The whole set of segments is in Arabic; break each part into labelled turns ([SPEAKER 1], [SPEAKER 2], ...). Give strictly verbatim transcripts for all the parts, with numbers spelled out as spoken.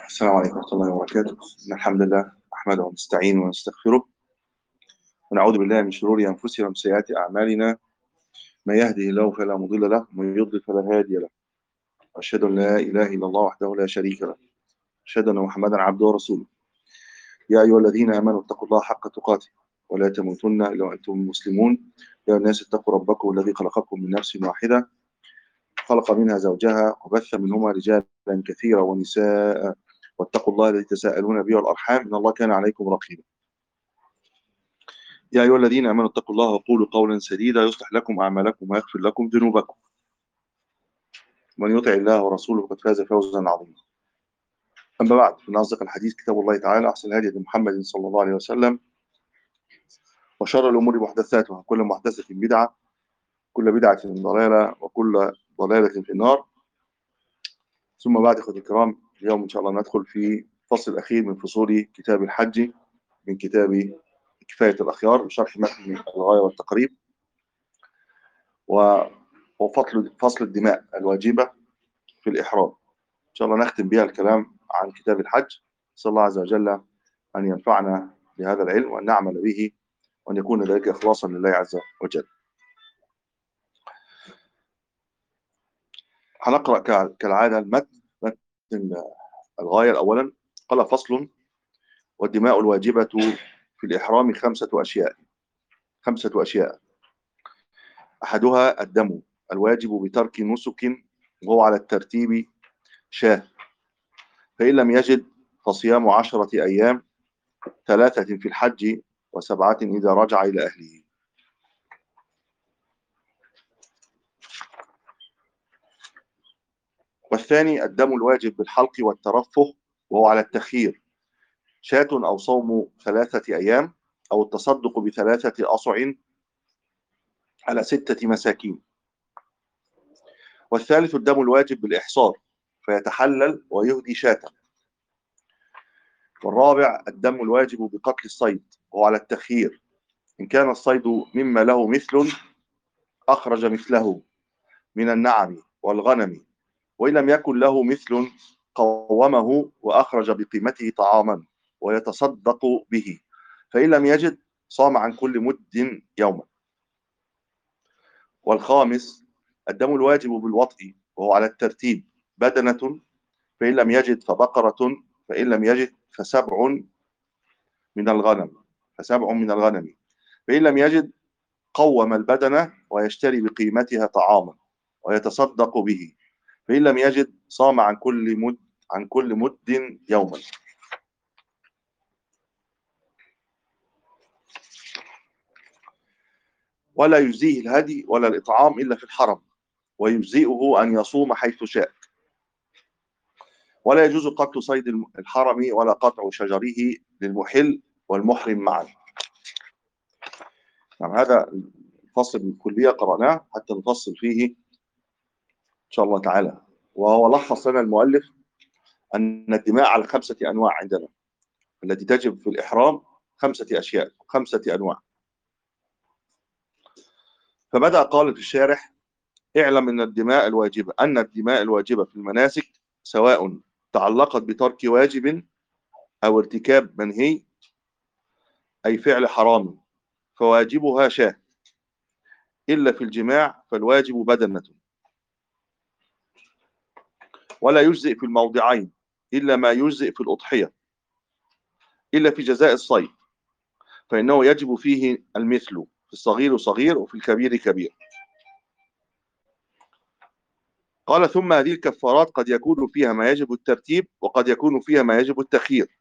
[SPEAKER 1] السلام عليكم ورحمة الله وبركاته. إن الحمد لله نحمده ونستعينه ونستغفره ونعوذ بالله من شرور أنفسنا ومن سيئات أعمالنا. من يهده الله فلا مضل له ومن يضلل فلا هادي له. وأشهد أن لا إله إلا الله وحده لا شريك له. أشهد أن محمدا عبده ورسوله. يا أيها الذين آمنوا اتقوا الله حق تقاته ولا تموتن إلا وأنتم مسلمون. يا الناس اتقوا ربكم الذي خلقكم من نفس واحدة خلق منها زوجها وبث منهما رجالا كثيرا ونساء واتقوا الله الذي تساءلون به والأرحام إن الله كان عليكم رقيبا. يا أيها الذين آمنوا اتقوا الله وقولوا قولا سديدا يصلح لكم أعمالكم ويغفر لكم ذنوبكم. ومن يطع الله ورسوله فقد فاز فوزا عظيما. أما بعد فإن أصدق الحديث كتاب الله تعالى، أحسن الهدي محمد صلى الله عليه وسلم، وشر الأمور محدثاتها وكل محدثة بدعة كل بدعة ضلالة وكل ضلالة في النار. ثم بعد إخوتي الكرام، اليوم إن شاء الله ندخل في الفصل الأخير من فصول كتاب الحج من كتاب كفاية الأخيار بشرح متن الغاية والتقريب، وفصل فصل الدماء الواجبة في الإحرام. إن شاء الله نختم بها الكلام عن كتاب الحج. نسأل الله عز وجل أن ينفعنا بهذا العلم وأن نعمل به وأن يكون ذلك إخلاصا لله عز وجل. هنقرأ كالعادة المتن متن الغاية. أولا قال: فصل: والدماء الواجبة في الإحرام خمسة أشياء خمسة أشياء أحدها الدم الواجب بترك نسك وهو على الترتيب شاة، فإن لم يجد فصيام عشرة أيام، ثلاثة في الحج وسبعة إذا رجع إلى أهله. والثاني الدم الواجب بالحلق والترفه وهو على التخيير، شاة أو صوم ثلاثة أيام أو التصدق بثلاثة أصع على ستة مساكين. والثالث الدم الواجب بالإحصار، فيتحلل ويهدي شاة. والرابع الدم الواجب بقتل الصيد وهو على التخيير، إن كان الصيد مما له مثل أخرج مثله من النعم والغنم، وإن لم يكن له مثل قومه وأخرج بقيمته طعاما ويتصدق به، فإن لم يجد صام عن كل مد يوما. والخامس الدم الواجب بالوطء وهو على الترتيب، بدنة، فإن لم يجد فبقرة، فإن لم يجد فسبع من الغنم فسبع من الغنم فإن لم يجد قوم البدنة ويشتري بقيمتها طعاما ويتصدق به، فإن لم يجد صام عن كل مد عن كل مد يوما. ولا يجزيه الهدي ولا الإطعام إلا في الحرم، ويجزئه أن يصوم حيث شاء. ولا يجوز قتل صيد الحرم ولا قطع شجره للمحل والمحرم معا. يعني هذا الفصل من الكلية قرأناه حتى نفصل فيه إن شاء الله تعالى. وهو لخص لنا المؤلف أن الدماء على خمسة أنواع عندنا التي تجب في الإحرام، خمسة أشياء خمسة أنواع. فبدأ قال في الشارح: اعلم أن الدماء الواجبة أن الدماء الواجبة في المناسك سواء تعلقت بترك واجب أو ارتكاب منهي أي فعل حرام فواجبها شاة، إلا في الجماع فالواجب بدنة. ولا يجزئ في الموضعين إلا ما يجزئ في الأضحية، إلا في جزاء الصيد، فإنه يجب فيه المثل، في الصغير صغير وفي الكبير كبير. قال: ثم هذه الكفارات قد يكون فيها ما يجب الترتيب وقد يكون فيها ما يجب التخيير.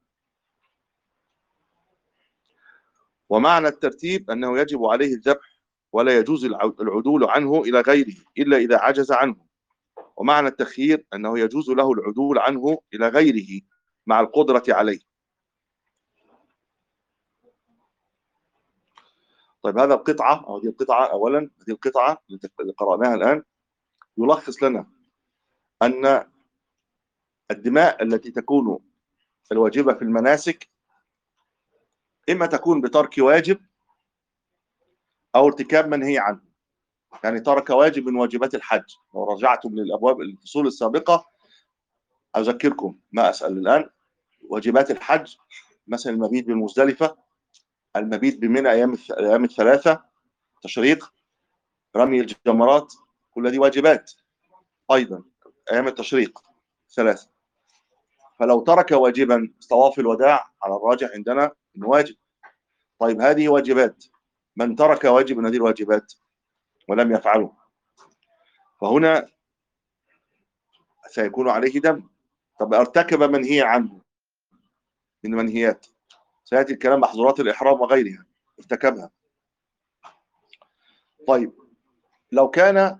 [SPEAKER 1] ومعنى الترتيب أنه يجب عليه الذبح ولا يجوز العدول عنه إلى غيره إلا إذا عجز عنه. ومعنى التخيير أنه يجوز له العدول عنه إلى غيره مع القدرة عليه. طيب هذا القطعة أو هذه القطعة أولا هذه القطعة اللي قرأناها الآن يلخص لنا أن الدماء التي تكون الواجبة في المناسك إما تكون بترك واجب أو ارتكاب منهي عنه. يعني ترك واجب من واجبات الحج، لو رجعتم للأبواب الفصول السابقة أذكركم ما أسأل الآن. واجبات الحج مثلا المبيت بالمزدلفة، المبيت بمنى أيام الأيام الثلاثة، تشريق، رمي الجمرات، كل دي واجبات أيضا أيام التشريق ثلاثة. فلو ترك واجبا طواف الوداع على الراجح عندنا إنه واجب. طيب هذه واجبات، من ترك واجب من هذه الواجبات ولم يفعله فهنا سيكون عليه دم. طب ارتكب منهي عنه من منهيات، سيأتي الكلام محظورات الإحرام وغيرها، ارتكبها. طيب لو كان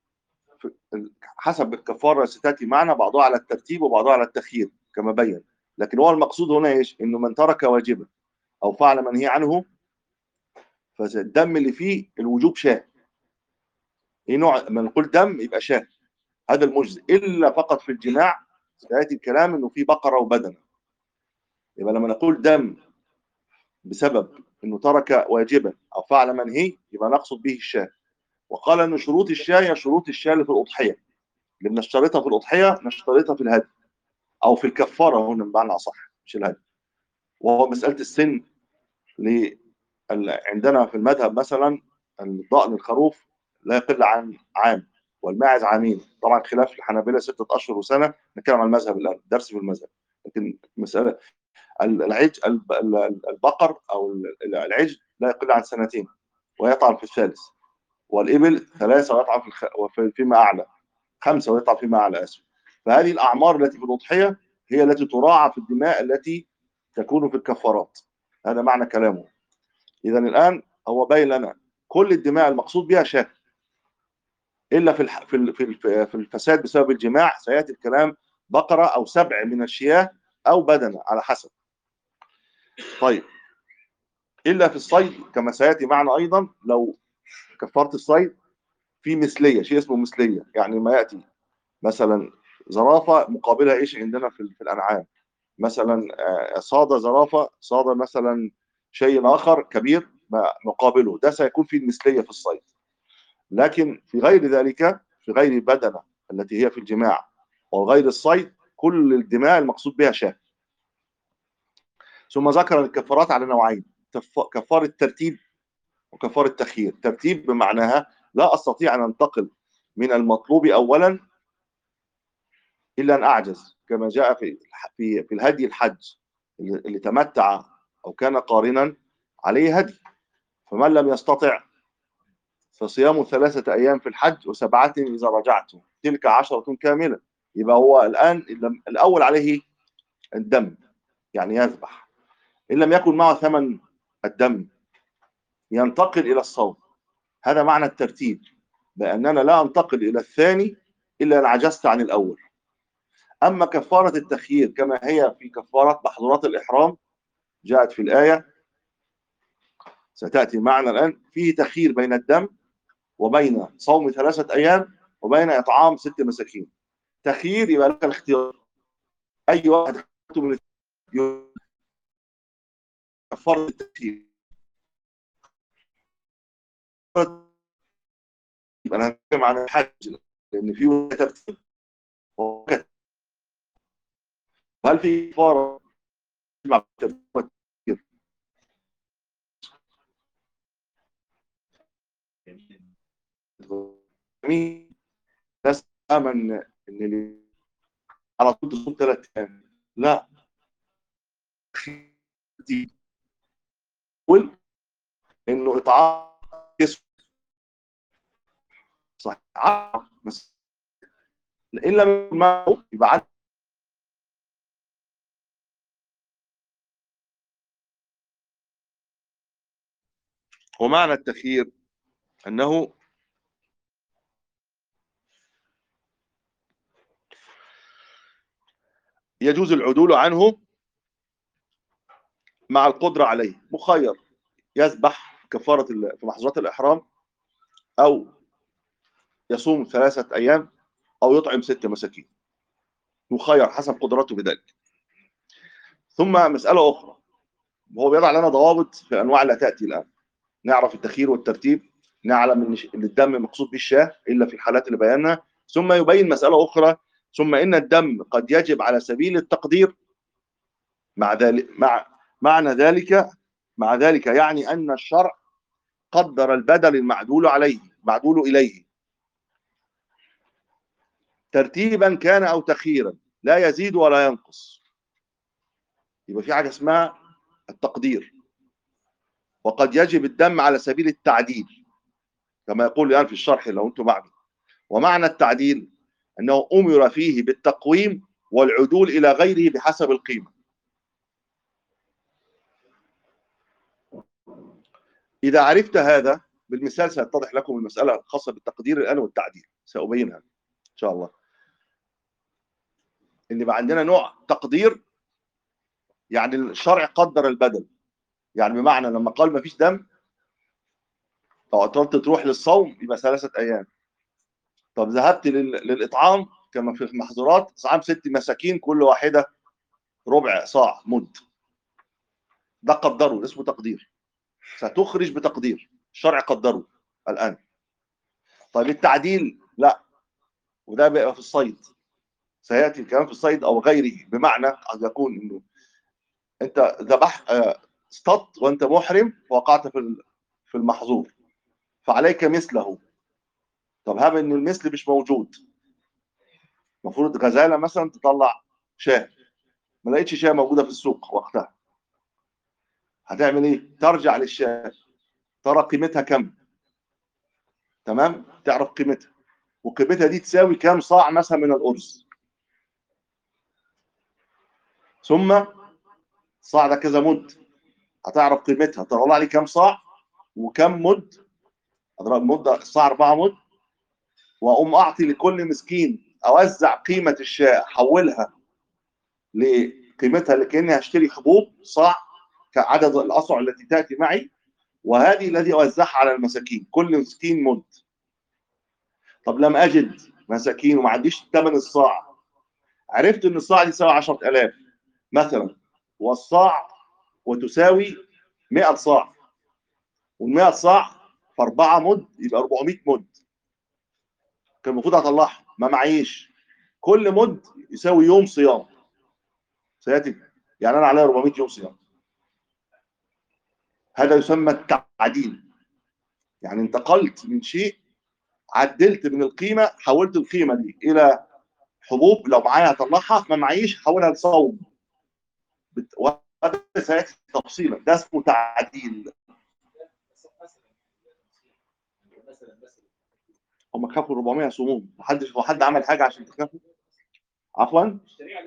[SPEAKER 1] حسب الكفارة ستأتي معنا بعضها على الترتيب وبعضها على التخيير كما بين، لكن هو المقصود هنا ايش؟ انه من ترك واجبا او فعل منهي عنه فالدم اللي فيه الوجوب شاه. ايه نوع؟ لما نقول دم يبقى شاه، هذا المجزئ، الا فقط في الجماع سيأتي الكلام انه في بقرة وبدنة. يبقى لما نقول دم بسبب انه ترك واجبا او فعل منهي يبقى نقصد به الشاه. وقال ان شروط الشاه هي شروط الشاه اللي في الاضحيه، اللي بنشترطها في الاضحيه نشترطها في الهدي او في الكفاره هنا بمعنى اصح مش الهدي. وهو مساله السن، ل- عندنا في المذهب مثلا الضأن الخروف لا يقل عن عام، والماعز عامين. طبعا خلاف الحنابلة ستة اشهر وسنه، نتكلم عن المذهب الان، درس في المذهب. لكن مساله العج البقر او العجل لا يقل عن سنتين ويطعن في الثالث، والإبل ثلاثة ويطعن في الخ... وفي- فيما أعلى، خمسة ويطعن فيما أعلى آسف. فهذه الأعمار التي في الأضحية هي التي تراعى في الدماء التي تكون في الكفارات. هذا معنى كلامه. إذا الآن هو باين لنا كل الدماء المقصود بها شاة، إلا في الح... في ال- في ال- في الفساد بسبب الجماع سيأتي الكلام بقرة أو سبع من الشياه أو بدنة على حسب. طيب إلا في الصيد كما سيأتي معنا أيضا، لو كفارة الصيد في مثليه، شيء اسمه مثليه، يعني ما ياتي مثلا زرافه مقابلها ايش عندنا في, في الانعام، مثلا آه، صاد زرافه صاد مثلا شيء اخر كبير ما مقابله، ده سيكون فيه المثليه في الصيد. لكن في غير ذلك، في غير البدنه التي هي في الجماع وغير الصيد، كل الدماء المقصود بها شاه. ثم ذكر الكفارات على نوعين، كفاره ترتيب وكفاره تخيير. ترتيب بمعناها لا استطيع ان انتقل من المطلوب اولا الا ان اعجز، كما جاء في في في الهدي الحج، اللي اللي تمتع او كان قارنا عليه هدي، فمن لم يستطع فصيام ثلاثة أيام في الحج وسبعة إذا رجعتم تلك عشرة كاملة. يبقى هو الآن الأول عليه الدم، يعني يذبح. إن لم يكن معه ثمن الدم ينتقل إلى الصوم. هذا معنى الترتيب، بأننا لا أنتقل إلى الثاني إلا أن عجزت عن الأول. أما كفارة التخيير كما هي في كفارة محظورات الإحرام جاءت في الآية ستأتي معنا الآن، فيه تخيير بين الدم وبين صوم ثلاثة أيام وبين إطعام ست مساكين. تخيير يبقى لك الاختيار، أي واحد من كفارة التخيير. يبقى أنا هتكلم عن الحج لأن فيه ترتيب وكتب. هل في كفارة مع الترتيب؟ مين ناس آمن إن اللي على طول تصوم ثلاث أيام؟ لا، يقول إنه إطعام جسم صحيح، بس إن لم يكن معه يبقى عاد. ومعنى التخيير أنه يجوز العدول عنه مع القدرة عليه، مخير، يذبح كفارة في محظورات الإحرام، أو يصوم ثلاثة أيام، أو يطعم ست مساكين، مخير حسب قدرته بذلك. ثم مسألة أخرى، وهو بيضع لنا ضوابط في الأنواع التي تأتي الآن. نعرف التخيير والترتيب، نعلم ان الدم مقصود به الشاه الا في الحالات اللي بيناها، ثم يبين مساله اخرى ثم إن الدم قد يجب على سبيل التقدير. مع ذلك مع معنى ذلك مع ذلك يعني أن الشرع قدر البدل المعدول عليه معدول إليه ترتيبا كان أو تخييرا لا يزيد ولا ينقص. يبقى في حاجة اسمها التقدير. وقد يجب الدم على سبيل التعديل كما يقول الآن في الشرح لو أنتم معي. ومعنى التعديل أنه أمر فيه بالتقويم والعدول إلى غيره بحسب القيمة. إذا عرفت هذا بالمثال سيتضح لكم المسألة الخاصة بالتقدير الآن والتعديل، سأبينها إن شاء الله. إن يبقى عندنا نوع تقدير، يعني الشرع قدر البدل، يعني بمعنى لما قال ما فيش دم أو اضطررت تروح للصوم يبقى ثلاثة أيام. طب ذهبت لل... للإطعام كما في المحظورات، إطعام ست مساكين كل واحدة ربع صاع مد، ده قدره اسمه تقدير، ستخرج بتقدير الشرع قدره الآن. طيب التعديل لا، وده بيبقى في الصيد، سيأتي الكلام في الصيد أو غيره، بمعنى قد يكون إنه أنت ذبح اصطدت وأنت محرم وقعت في في المحظور فعليك مثله. طب هب إن المثل مش موجود، المفروض غزالة مثلا تطلع شاه، ما لقيتش شاه موجودة في السوق وقتها، هتعمل إيه؟ ترجع للشاه ترى قيمتها كم، تمام؟ تعرف قيمتها، وقيمتها دي تساوي كام صاع مثلا من الأرز، ثم صاع ده كذا مد، هتعرف قيمتها طلع لي كام صاع وكم مد، اضرب مده الصاع أربعة مد، واقوم اعطي لكل مسكين اوزع قيمه الشاة احولها لقيمتها لكاني هشتري حبوب صاع كعدد الاصع التي تاتي معي، وهذه الذي اوزعها على المساكين كل مسكين مد. طب لم اجد مساكين وما عنديش ثمن الصاع، عرفت ان الصاع دي تساوي عشرة آلاف مثلا، والصاع وتساوي مئة صاع، وال100 صاع في أربعة مد يبقى أربعمئة مد، كان المفروض اطلعها ما معيش، كل مد يساوي يوم صيام سياتي، يعني انا عليا أربعمئة يوم صيام. هذا يسمى التعديل، يعني انتقلت من شيء، عدلت من القيمه، حولت القيمه دي الى حبوب لو معايا هطلعها، ما معيش حولها لصوم، وهذا سياتي تفصيلا، ده اسمه تعديل. هم خافوا أربعمئة يصومون، محدش هو حد عمل حاجه عشان تخافوا؟ عفوا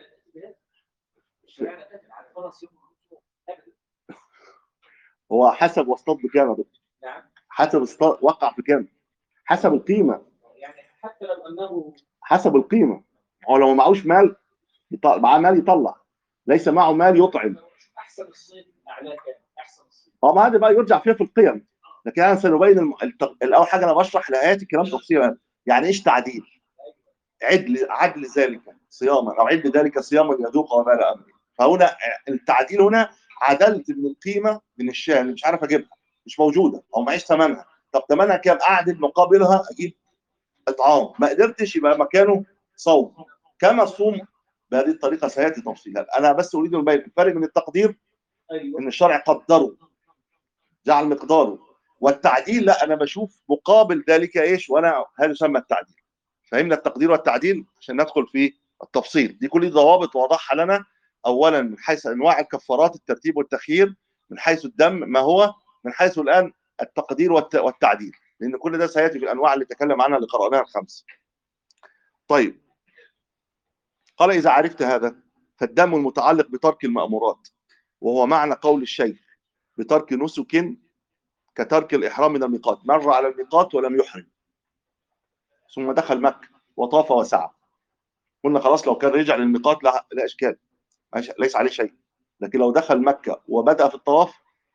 [SPEAKER 1] هو حسب واصطاد بكام يا دكتور؟ نعم حسب اصطاد وقع بكام؟ حسب القيمه، يعني حتى لو انه حسب القيمه، هو لو معهوش مال يطلع، معاه مال يطلع، ليس معه مال يطعم. احسن الصيد اعلاه كام؟ احسن الصيد اه، ما هذا بقى يرجع فيها في القيم، لكن انا سنبين الم... الاول حاجه انا بشرح لايات الكلام تفصيلا، يعني ايش تعديل؟ عدل عدل ذلك صياما او عدل ذلك صياما يذوق وبال امره. فهنا التعديل هنا عدلت من القيمه من الشاه اللي مش عارف اجيبها، مش موجوده او معيش ثمنها، طب ثمنها كام؟ اعدل مقابلها اجيب اطعام، ما قدرتش يبقى مكانه صوم. كما الصوم بهذه الطريقه سياتي تفصيلا، انا بس اريد ان ابين الفرق من التقدير ان الشرع قدره جعل مقداره، والتعديل لا، انا بشوف مقابل ذلك ايش، وانا هذا يسمى التعديل. فهمنا التقدير والتعديل عشان ندخل في التفصيل. دي كل ضوابط وضعها لنا، اولا من حيث انواع الكفارات الترتيب والتخيير، من حيث الدم ما هو، من حيث الان التقدير والتعديل، لان كل ده سياتي في الانواع اللي تكلم عنها اللي قراناها الخمس. طيب قال اذا عرفت هذا فالدم المتعلق بترك المأمورات، وهو معنى قول الشيخ بترك نسك كترك الاحرام من الميقات، مر على الميقات ولم يحرم ثم دخل مكه وطاف وسعى، قلنا خلاص لو كان رجع للميقات لا, لا اشكال، ليس عليه شيء. لكن لو دخل مكه وبدأ في الطواف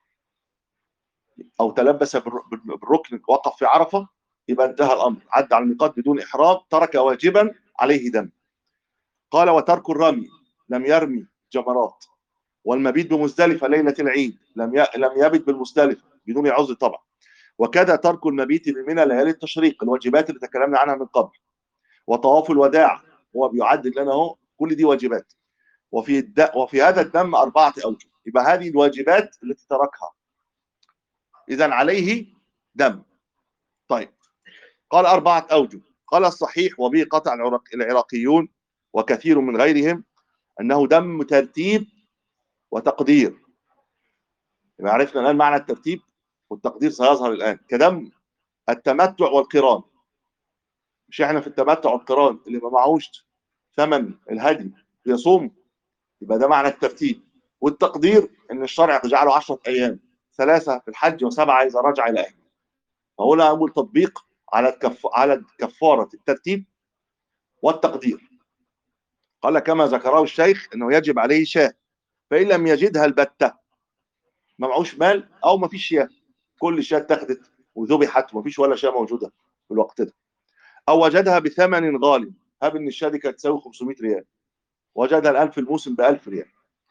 [SPEAKER 1] او تلبس بالركن وقف في عرفه يبقى انتهى الامر، عدى على الميقات بدون احرام، ترك واجبا عليه دم. قال وترك الرمي، لم يرمي جمرات، والمبيت بمزدلفه ليله العيد، لم ي... لم يبت بالمزدلفه بدون عذر طبعا. وكذا ترك المبيت بمنى ليالي التشريق، الواجبات اللي تكلمنا عنها من قبل. وطواف الوداع هو بيعدل لنا اهو كل دي واجبات. وفي الد... وفي هذا الدم أربعة أوجه، يبقى هذه الواجبات التي تركها، إذا عليه دم. طيب، قال أربعة أوجه. قال الصحيح وبه قطع العراق... العراقيون وكثير من غيرهم أنه دم ترتيب وتقدير. يبقى عرفنا الآن معنى الترتيب والتقدير سيظهر الآن. كدم التمتع والقران، مش احنا في التمتع والقران اللي ما معهوش ثمن الهدي يصوم، يبقى ده معنى الترتيب. والتقدير ان الشرع جعله عشرة ايام، ثلاثه في الحج وسبعه اذا رجع الى اهله. فهنا اول تطبيق على الكف... على كفاره الترتيب والتقدير. قال كما ذكره الشيخ انه يجب عليه شاة، فان لم يجدها البته، ما معهوش مال او ما فيش شاة، كل الشاة اتخذت وذبحت وما فيش ولا شاة موجوده في الوقت ده، او وجدها بثمن غالي، هاب ان الشاة دي كانت تساوي خمسمائة ريال، وجدها الان في الموسم ب ألف ريال،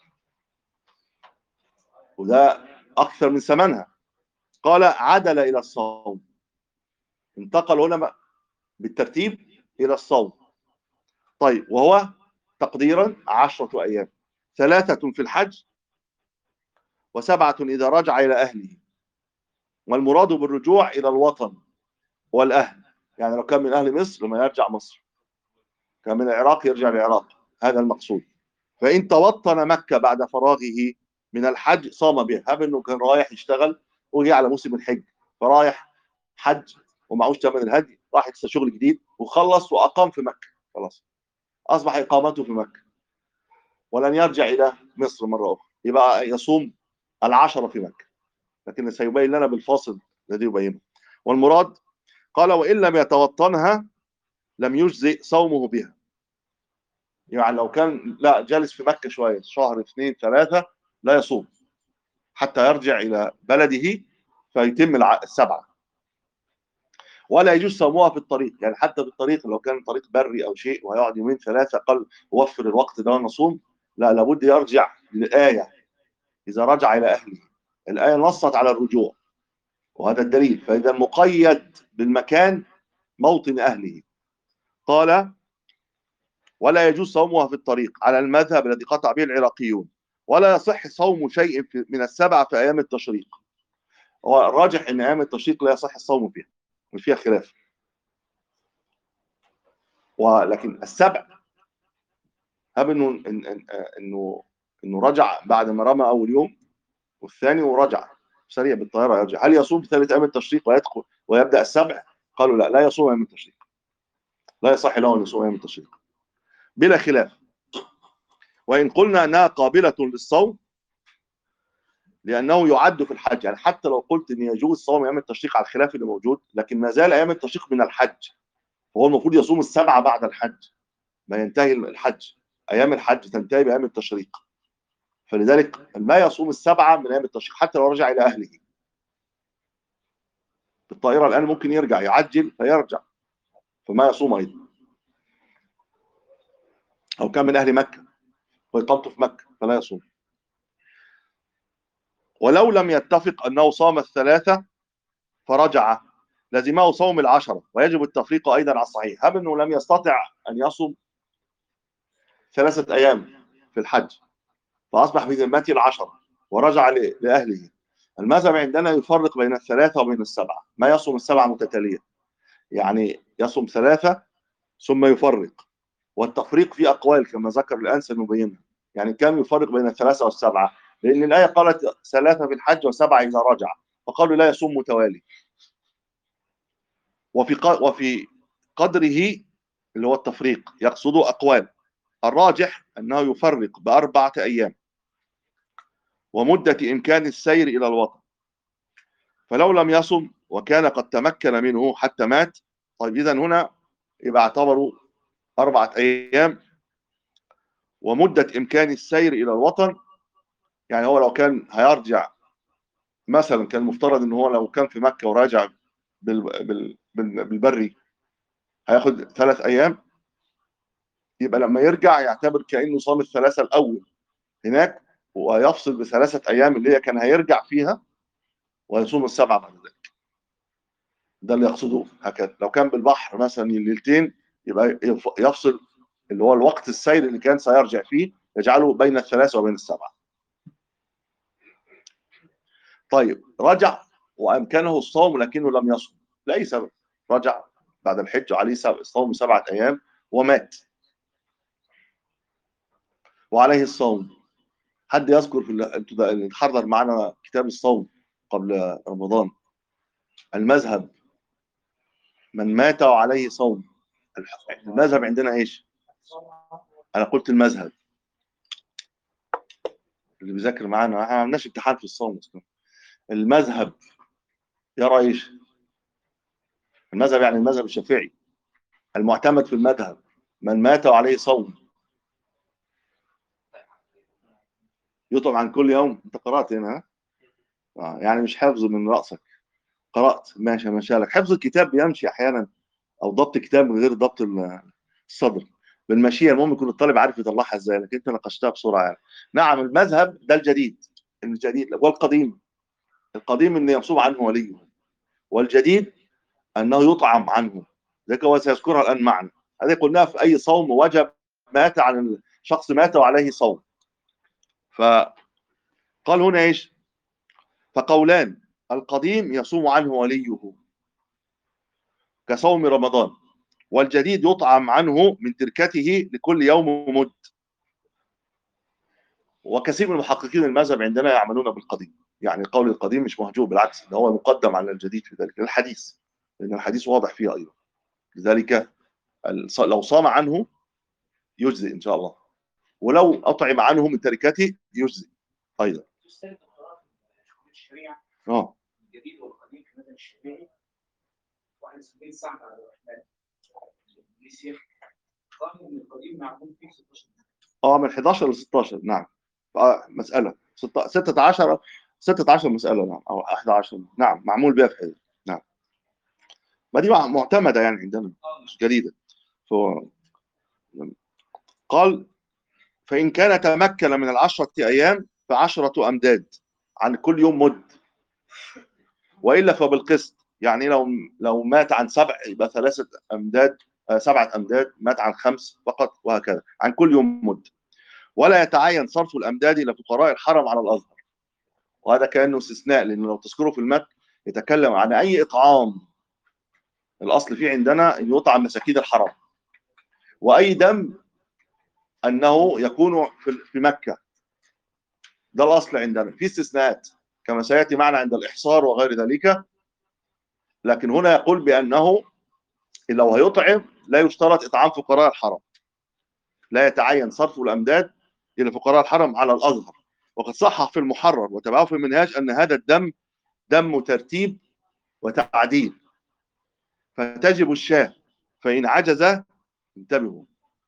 [SPEAKER 1] وده اكثر من ثمنها. قال عدل الى الصوم، انتقل هنا بالترتيب الى الصوم. طيب، وهو تقديرا عشرة ايام، ثلاثة في الحج وسبعة اذا رجع الى اهله. والمراد بالرجوع الى الوطن والاهل، يعني لو كان من اهل مصر لما يرجع مصر، كان من العراق يرجع للعراق، هذا المقصود. فان توطن مكة بعد فراغه من الحج صام به، هب انه كان رايح يشتغل وجي على موسم الحج، فرايح حج ومعهوش ثمن الهدي، راح يشتغل شغل جديد وخلص واقام في مكة، خلاص اصبح اقامته في مكة ولن يرجع الى مصر مره اخرى، يبقى يصوم العشره في مكة، لكن سيبين لنا بالفاصل الذي يبينه. والمراد قال وان لم يتوطنها لم يجزئ صومه بها، يعني لو كان لا جالس في مكة شويه، شهر اثنين ثلاثه، لا يصوم حتى يرجع الى بلده فيتم السبعه. ولا يجوز صومها في الطريق، يعني حتى في الطريق لو كان طريق بري او شيء ويقعد يومين ثلاثه قال وفر الوقت ده ونصوم، لا، لابد يرجع للآية إذا رجع إلى أهله. الآية نصت على الرجوع وهذا الدليل، فإذا مقيد بالمكان موطن أهله. قال ولا يجوز صومها في الطريق على المذهب الذي قطع به العراقيون، ولا يصح صوم شيء من السبعة في أيام التشريق. هو الراجح أن أيام التشريق لا يصح الصوم فيها وفيها خلاف، ولكن السبع هب انه انه انه رجع بعد ما رمى اول يوم والثاني ورجع سريع بالطياره يرجع، هل يصوم ثالث ايام التشريق ويدخل ويبدا السبع؟ قالوا لا، لا يصوم ايام التشريق، لا يصح له ان يصوم ايام التشريق بلا خلاف. وان قلنا انها قابله للصوم لانه يعد في الحج، يعني حتى لو قلت ان يجوز صوم ايام التشريق على الخلاف اللي موجود، لكن ما زال ايام التشريق من الحج، فهو المفروض يصوم السبعه بعد الحج ما ينتهي الحج، ايام الحج تنتهي بايام التشريق، فلذلك ما يصوم السبعه من ايام التشريق حتى لو رجع الى اهله. الطائره الان ممكن يرجع يعجل فيرجع، فما يصوم ايضا. او كان من اهل مكه واقامته في مكه فلا يصوم. ولو لم يتفق انه صام الثلاثه فرجع لزمه صوم العشره، ويجب التفريق ايضا على الصحيح. هب انه لم يستطع ان يصوم ثلاثه ايام في الحج فاصبح في ذمته العشره ورجع لاهله، المذهب عندنا يفرق بين الثلاثه وبين السبعه، ما يصوم السبعه متتاليه، يعني يصوم ثلاثه ثم يفرق. والتفريق في اقوال كما ذكر الان سنبينها، يعني كم يفرق بين الثلاثه والسبعه، لان الايه قالت ثلاثه في الحج وسبعه اذا رجع، فقالوا لا يصوم متوالي. وفي وفي قدره اللي هو التفريق يقصده اقوال، الراجح انه يفرق باربعه ايام ومده امكان السير الى الوطن، فلو لم يصم وكان قد تمكن منه حتى مات، طيب اذا هنا يبقى اعتبروا اربعه ايام ومده امكان السير الى الوطن. يعني هو لو كان هيرجع مثلا، كان المفترض ان هو لو كان في مكه وراجع بال... بال... بال... بالبري هياخد ثلاث ايام، يبقى لما يرجع يعتبر كانه صام الثلاثه الاول هناك ويفصل بثلاثه ايام اللي هي كان هيرجع فيها ويصوم السبعه بعد ذلك. ده اللي يقصده هكذا. لو كان بالبحر مثلا الليلتين يبقى يفصل اللي هو الوقت السير اللي كان سيرجع فيه، يجعله بين الثلاثة وبين السبعة. طيب رجع وأمكنه الصوم لكنه لم يصم لأي سبب، رجع بعد الحج عليه صوم سبعة أيام ومات وعليه الصوم. حد يذكر في اللي حضر معنا كتاب الصوم قبل رمضان المذهب من مات وعليه صوم؟ المذهب عندنا ايش؟ انا قلت المذهب اللي بيذاكر معانا، احنا ما عملناش امتحان في الصوم اصلا. المذهب يرى ايش؟ المذهب يعني المذهب الشافعي المعتمد في المذهب من مات وعليه صوم يطعم عن كل يوم. انت قرات هنا ها؟ آه يعني مش حافظه من راسك، قرات ماشي ماشي لك. حفظ الكتاب بيمشي احيانا، او ضبط كتاب من غير ضبط الصدر بالمشيئه، المهم يكون الطالب عارف يطلعها ازاي، لكن انت ناقشتها بسرعه يعني. نعم المذهب ده الجديد، الجديد والقديم. القديم انه يصوم عنه وليه، والجديد انه يطعم عنه. ذلك هو سيذكرها الان معنا. هذه قلناها في اي صوم وجب مات عن الشخص مات وعليه صوم. فقال هنا ايش؟ فقولان: القديم يصوم عنه وليه كصوم رمضان، والجديد يطعم عنه من تركته لكل يوم مد. وكثير من محققين المذهب عندنا يعملون بالقديم، يعني قول القديم مش مهجور، بالعكس ده هو مقدم على الجديد في ذلك الحديث، لأن الحديث واضح فيه أيضا. لذلك لو صام عنه يجزي إن شاء الله، ولو أطعم عنه من تركته يجزي أيضا. اه الجديد والقديم في المذهب الشافعي، وعن سبيل سعد عبد الرحمن قالوا ان القديم معمول فيه ستاشر اه من حداشر ل ستاشر. نعم آه مسألة ستة عشر ستة عشر مسألة، نعم أو أحد عشر، نعم معمول بها في حديث. نعم ما دي معتمدة يعني عندنا مش جديدة. فهو قال: فإن كان تمكن من العشرة أيام فعشرة أمداد عن كل يوم مد، وإلا فبالقسط. يعني لو لو مات عن سبع يبقى ثلاثة أمداد، آه سبعة أمداد. مات عن خمس فقط، وهكذا عن كل يوم مد. ولا يتعين صرف الأمداد إلى فقراء الحرم على الأزهر. وهذا كأنه استثناء، لأنه لو تذكروا في المتن يتكلم عن أي إطعام. الأصل فيه عندنا أن يطعم مساكين الحرم، وأي دم أنه يكون في مكة. ده الأصل عندنا. في استثناءات كما سيأتي معنا عند الإحصار وغير ذلك، لكن هنا يقول بأنه لو هيطعم لا يشترط إطعام فقراء الحرم، لا يتعين صرف الأمداد إلى فقراء الحرم على الأزهر. وقد صحح في المحرر وتبعه في المنهاج أن هذا الدم دم ترتيب وتعديل، فتجب الشاه فإن عجز. انتبهوا،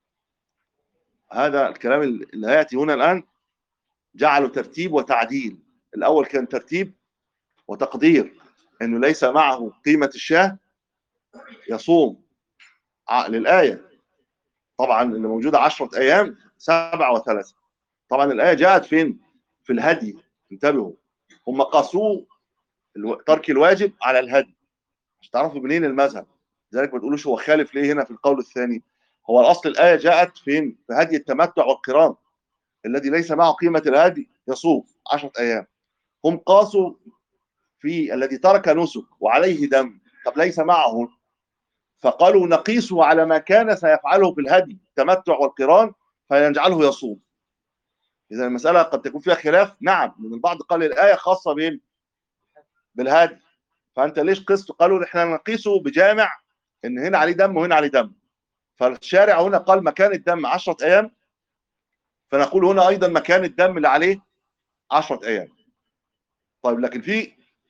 [SPEAKER 1] هذا الكلام اللي هيأتي هنا الآن جعلوا ترتيب وتعديل. الأول كان ترتيب وتقدير، أنه ليس معه قيمة الشاه يصوم للآية. طبعا اللي موجودة عشرة أيام سبعة وثلاثة. طبعا الآية جاءت فين؟ في الهدي. انتبهوا، هم قاسوا ترك الواجب على الهدي. مش تعرفوا منين المذهب، لذلك ما تقولوش هو خالف ليه هنا في القول الثاني. هو الأصل الآية جاءت فين؟ في هدي التمتع والقران، الذي ليس معه قيمة الهدي يصوم عشرة أيام. هم قاسوا في الذي ترك نسك وعليه دم، طب ليس معه، فقالوا نقيسه على ما كان سيفعله في الهدي التمتع والقران فيجعله يصوم. إذا المسألة قد تكون فيها خلاف، نعم، من البعض قال الآية خاصة بين بالهدي، فأنت ليش قست؟ قالوا احنا نقيسه بجامع إن هنا عليه دم وهنا عليه دم، فالشارع هنا قال مكان الدم عشرة أيام، فنقول هنا أيضا مكان الدم اللي عليه عشرة أيام. طيب لكن في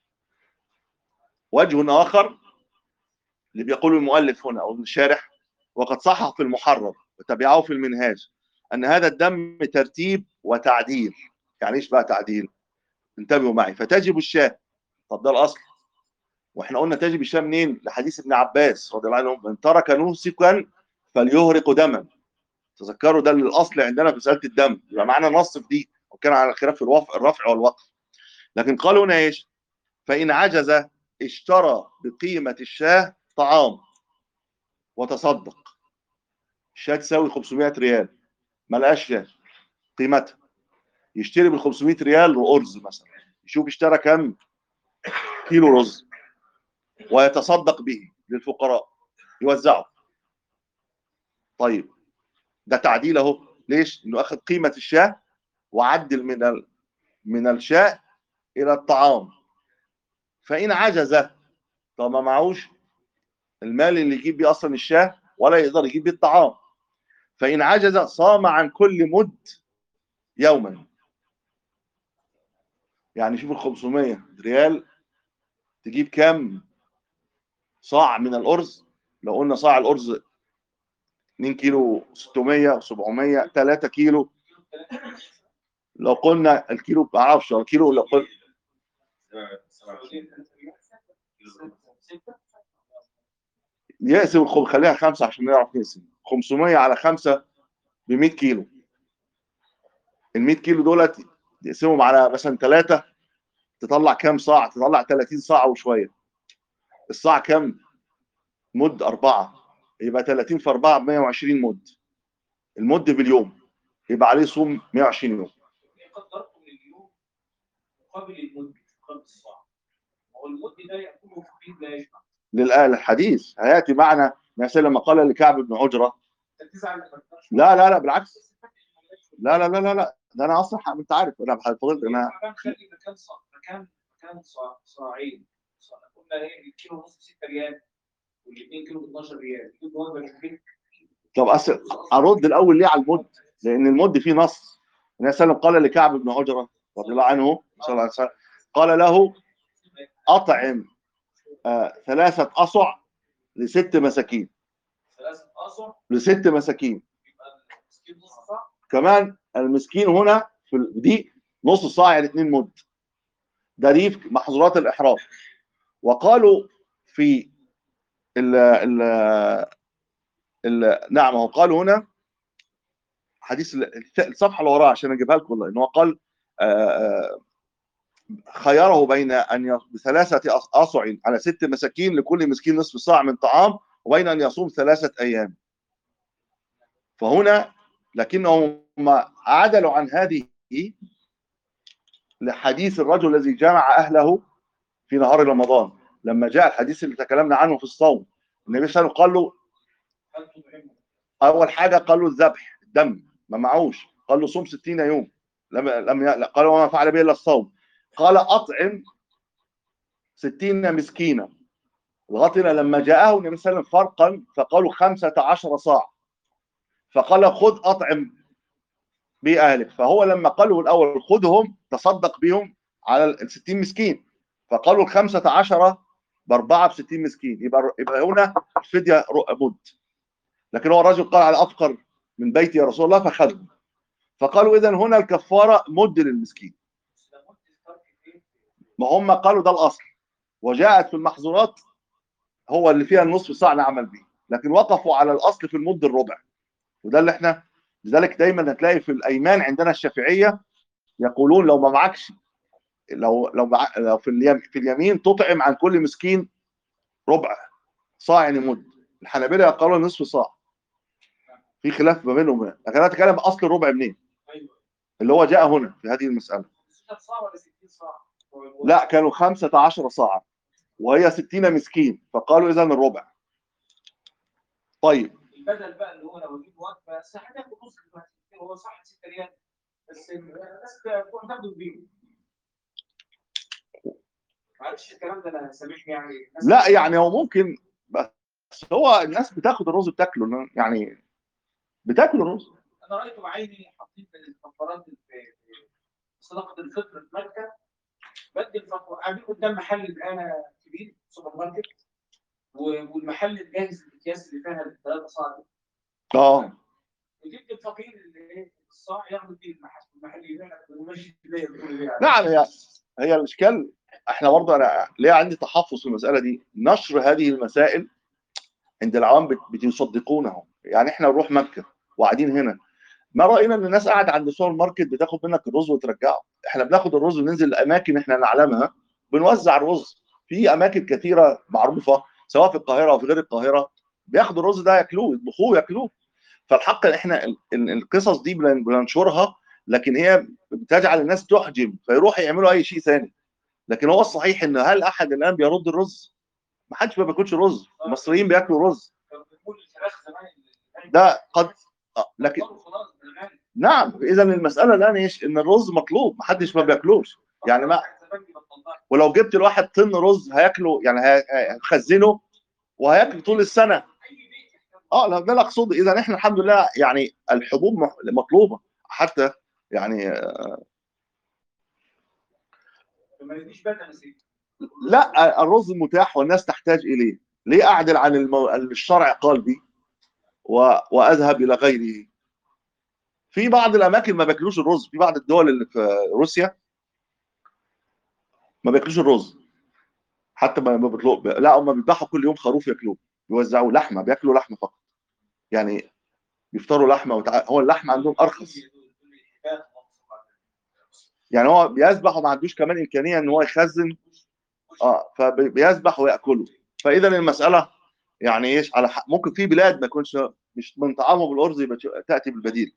[SPEAKER 1] وجه آخر اللي بيقول المؤلف هنا أو الشارح، وقد صحح في المحرر وتبعه في المنهاج أن هذا الدم ترتيب وتعديل. يعني إيش بقى تعديل؟ انتبهوا معي. فتجب الشاه، طب ده الأصل، واحنا قلنا تجب الشاه منين؟ لحديث ابن عباس رضي الله عنه: من ترك نسكا فليهرق دما. تذكروا ده الاصل عندنا في مساله الدم، يبقى معنا نص في دي، وكان على خلاف الرفع والوقف. لكن قالوا هنا ايش؟ فان عجز اشترى بقيمه الشاه طعام وتصدق. الشاة تساوي خمسمائة ريال، ما لقاش شاة قيمتها، يشتري بال خمسمائة ريال أرز مثلا، يشوف اشترى كم كيلو رز ويتصدق به للفقراء يوزعه. طيب ده تعديل اهو، ليش؟ انه اخذ قيمه الشاة وعدل من ال... من الشاة الى الطعام. فان عجز، طب ما معهوش المال اللي يجيب بيه اصلا الشاة ولا يقدر يجيب بيه الطعام، فان عجز صام عن كل مد يوما. يعني شوف ال خمسمائة ريال تجيب كام صاع من الارز؟ لو قلنا صاع الارز اتنين كيلو ستمائة سبعمائة ثلاثة كيلو، لو قلنا الكيلو ما اعرفش الكيلو، لو قلنا يقسم الخم... خليها خمسه عشان نعرف نقسم. خمسمائة على خمسة ب مائة كيلو. ال مائة كيلو دولت تقسمهم على مثلا ثلاثه، تطلع كام صاع؟ تطلع ثلاثين صاع وشويه. الصاع كام مد؟ اربعه، يبقى ثلاثين في اربعه ب مائة وعشرين مد. المد باليوم يبقى عليه صوم مائة وعشرين يوم.
[SPEAKER 2] قدرته من اليوم مقابل المد مقابل الصاع، هو المد ده يكون مفيد لا يشبع.
[SPEAKER 1] للآل الحديث هياتي معنا مثلا لما قال لكعب بن عجره. لا لا لا بالعكس، لا لا لا لا لا ده انا اصلا انت عارف انا فضلت انا
[SPEAKER 2] خلي مكان صاع، مكان مكان صاعين، قلنا ايه الكيلو ونص ستة ريال والاثنين كيلو اتناشر ريال.
[SPEAKER 1] طب أصل ارد الاول ليه على المد؟ لان المد فيه نص. النبي صلى الله عليه وسلم قال لكعب بن عجره رضي الله عنه صلى الله عليه وسلم، قال له اطعم آه ثلاثه اصع لست مساكين.
[SPEAKER 2] ثلاثه اصع
[SPEAKER 1] لست مساكين. كمان المسكين هنا في دي نص صاع يعني اتنين مد. ده دي في محظورات الاحرام. وقالوا في ال ال ال نعم هو قالوا هنا حديث الصفحه اللي وراها عشان اجيبها لكم والله، ان هو قال آآ خيره بين ان بثلاثه اصع على ست مساكين لكل مسكين نصف صاع من طعام، وبين ان يصوم ثلاثه ايام. فهنا لكنهم عدلوا عن هذه لحديث الرجل الذي جمع اهله في نهار رمضان. لما جاء الحديث اللي تكلمنا عنه في الصوم، النبي صلى الله عليه وسلم قال له اول حاجه، قال له الذبح الدم ما معوش، قال له صوم ستين يوم، لم لم قال وما فعل به الا الصوم. قال اطعم ستين مسكينا، لغايه لما جاءه النبي صلى الله عليه وسلم فرقا فقالوا خمسة عشر صاع، فقال خذ اطعم باهلك. فهو لما قالوا الاول خذهم تصدق بهم على ال ستين مسكين، فقالوا ال خمسة عشر باربعه ب ستين مسكين، يبقى يبقى هنا الفديه مد. لكن هو الرجل قال على افقر من بيتي يا رسول الله فخذهم، فقالوا اذا هنا الكفاره مد للمسكين. ما هم قالوا ده الاصل، وجاءت في المحظورات هو اللي فيها النصف صاع نعمل به، لكن وقفوا على الاصل في المد الربع. وده اللي احنا لذلك دايما هتلاقي في الايمان عندنا الشافعيه يقولون لو ما معكش، لو لو, مع... لو في اليم... في اليمين تطعم عن كل مسكين ربع صاع يعني مد. الحنابلة قالوا نصف صاع، في خلاف ما بينهم. لكن انا اتكلم اصل الربع منين اللي هو جاء هنا في هذه المساله. لا كانوا خمسة عشر صاعا وهي ستين مسكين، فقالوا اذا الربع. طيب
[SPEAKER 2] البدل بقى اللي هو لو اجيب وجبه بس هتاخد نص هو صح ستة ريال بس الناس تروح تاخده بيه. معلش الكلام ده انا سامحني يعني.
[SPEAKER 1] لا يعني هو ممكن، بس هو الناس بتاخد الرز بتاكله يعني، بتاكل الرز.
[SPEAKER 2] انا رايته بعيني حاطين في الفقرات في صدقه الفطر في مكه، بدي الفقره قاعدين قدام محل الآن كبير سوبر ماركت، والمحل الجاهز الاكياس اللي فيها الثلاثه صاع.
[SPEAKER 1] اه
[SPEAKER 2] وجبت الفقير اللي الصاع ياخد بيه المحل المحل يبيع وماشي بيه.
[SPEAKER 1] نعم هي هي الاشكال. احنا برضه انا ليه عندي تحفظ في المساله دي، نشر هذه المسائل عند العوام بيصدقونه. يعني احنا نروح مكه وقاعدين هنا، ما راينا ان الناس قاعده عند السوبر ماركت بتاخد منك الرز وترجعه. احنا بناخد الرز وننزل الاماكن احنا نعلمها بنوزع الرز في اماكن كثيره معروفه سواء في القاهره او في غير القاهره، بياخدوا الرز ده ياكلوه يطبخوه ياكلوه. فالحق احنا ال- ال- القصص دي بن- بننشرها، لكن هي بتجعل الناس تحجم فيروحوا يعملوا اي شيء ثاني. لكن هو الصحيح ان هل احد الان بيرد الرز؟ ما حدش ما بياكلش رز، المصريين بياكلوا رز.
[SPEAKER 2] كانوا بيقولوا الفراخ زمان
[SPEAKER 1] ده قد آه، لكن
[SPEAKER 2] خلاص بالغالي.
[SPEAKER 1] نعم، اذا المساله الان ايش؟ ان الرز مطلوب، ما حدش ما بياكلوش. يعني ما
[SPEAKER 2] زمان بيبطلوها.
[SPEAKER 1] ولو جبت الواحد طن رز هياكله، يعني هي- هيخزنه وهياكل طول السنه.
[SPEAKER 2] اي بيت يحتاج.
[SPEAKER 1] اه لا، ده اللي اقصده. اذا احنا الحمد لله يعني الحبوب مح- مطلوبه حتى يعني.
[SPEAKER 2] ما يديش بدل نسيت.
[SPEAKER 1] لا، الرز متاح والناس تحتاج اليه. ليه اعدل عن المو... الشرع قال به و... واذهب الى غيره؟ في بعض الاماكن ما بياكلوش الرز، في بعض الدول اللي في روسيا ما بياكلوش الرز. حتى ما ما بيطلقوا، لا هم بيذبحوا كل يوم خروف ياكلوه، بيوزعوا لحمه، بياكلوا لحمه فقط. يعني بيفطروا لحمه وتع... هو اللحم عندهم ارخص. يعني هو بيذبح وما عندوش كمان امكانيه ان هو يخزن. اه فبيذبح وياكله. فاذا المساله يعني ايش؟ على حق. ممكن في بلاد ما يكونش مش من طعامه بالارز يبقى تاتي بالبديل.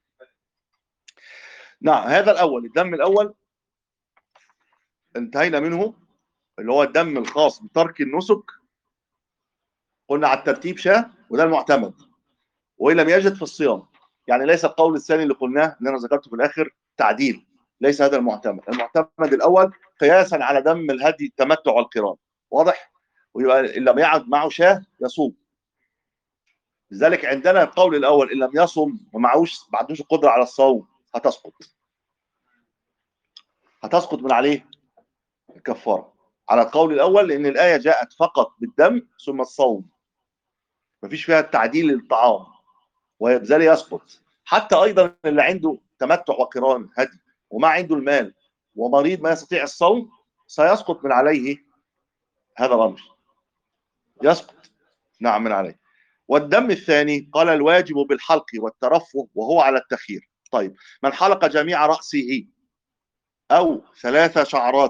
[SPEAKER 1] نعم، هذا الاول، الدم الاول انتهينا منه، اللي هو الدم الخاص بترك النسك. قلنا على الترتيب شاه، وده المعتمد، وان لم يجد في الصيام. يعني ليس القول الثاني اللي قلناه اللي انا ذكرته في الاخر تعديل، ليس هذا المعتمد. المعتمد الاول قياسا على دم الهدي التمتع والقران. واضح؟ ويبقى ان لم يعد معه شاه يصوم. لذلك عندنا القول الاول ان لم يصم ومعهوش ما عندوش القدره على الصوم هتسقط. هتسقط من عليه الكفاره على القول الاول، لان الايه جاءت فقط بالدم ثم الصوم، مفيش فيها التعديل للطعام، وبالتالي يسقط. حتى ايضا اللي عنده تمتع وقران هدي وما عنده المال ومريض ما يستطيع الصوم سيسقط من عليه هذا الامر، يسقط نعم من عليه. والدم الثاني قال الواجب بالحلق والترفه وهو على التخيير. طيب، من حلق جميع رأسه أو ثلاث شعرات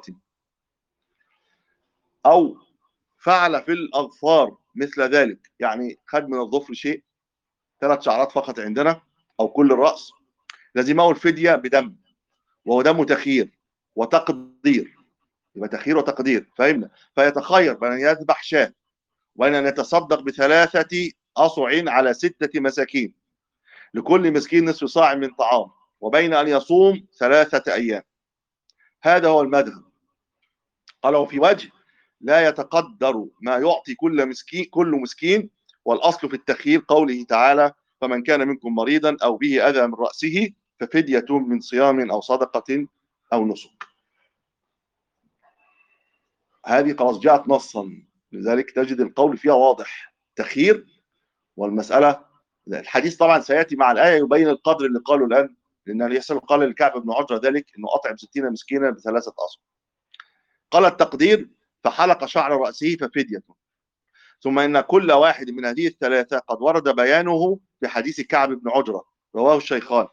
[SPEAKER 1] أو فعل في الأظفار مثل ذلك، يعني خد من الظفر شيء، ثلاث شعرات فقط عندنا أو كل الرأس، لزمه الفدية بدم، وهو دم تخيير وتقدير. يبقى تخيير وتقدير، فهمنا؟ فيتخير بين أن يذبح شاة وبين أن يتصدق بثلاثة أصع على ستة مساكين لكل مسكين نصف صاع من طعام، وبين أن يصوم ثلاثة أيام. هذا هو المذهب. قال وفي وجه لا يتقدر ما يعطي كل مسكين كل مسكين، والأصل في التخيير قوله تعالى فمن كان منكم مريضا أو به أذى من رأسه ففدية من صيام أو صدقة أو نسك. هذه خلاص جاءت نصا، لذلك تجد القول فيها واضح تخيير. والمسألة الحديث طبعا سيأتي مع الآية يبين القدر اللي قاله الآن، لأن اليسر قال لكعب بن عجرة ذلك أنه أطعم ستين مسكينا بثلاثة أصل. قال التقدير فحلق شعر رأسه ففدية. ثم إن كل واحد من هذه الثلاثة قد ورد بيانه في حديث كعب بن عجرة رواه الشيخان.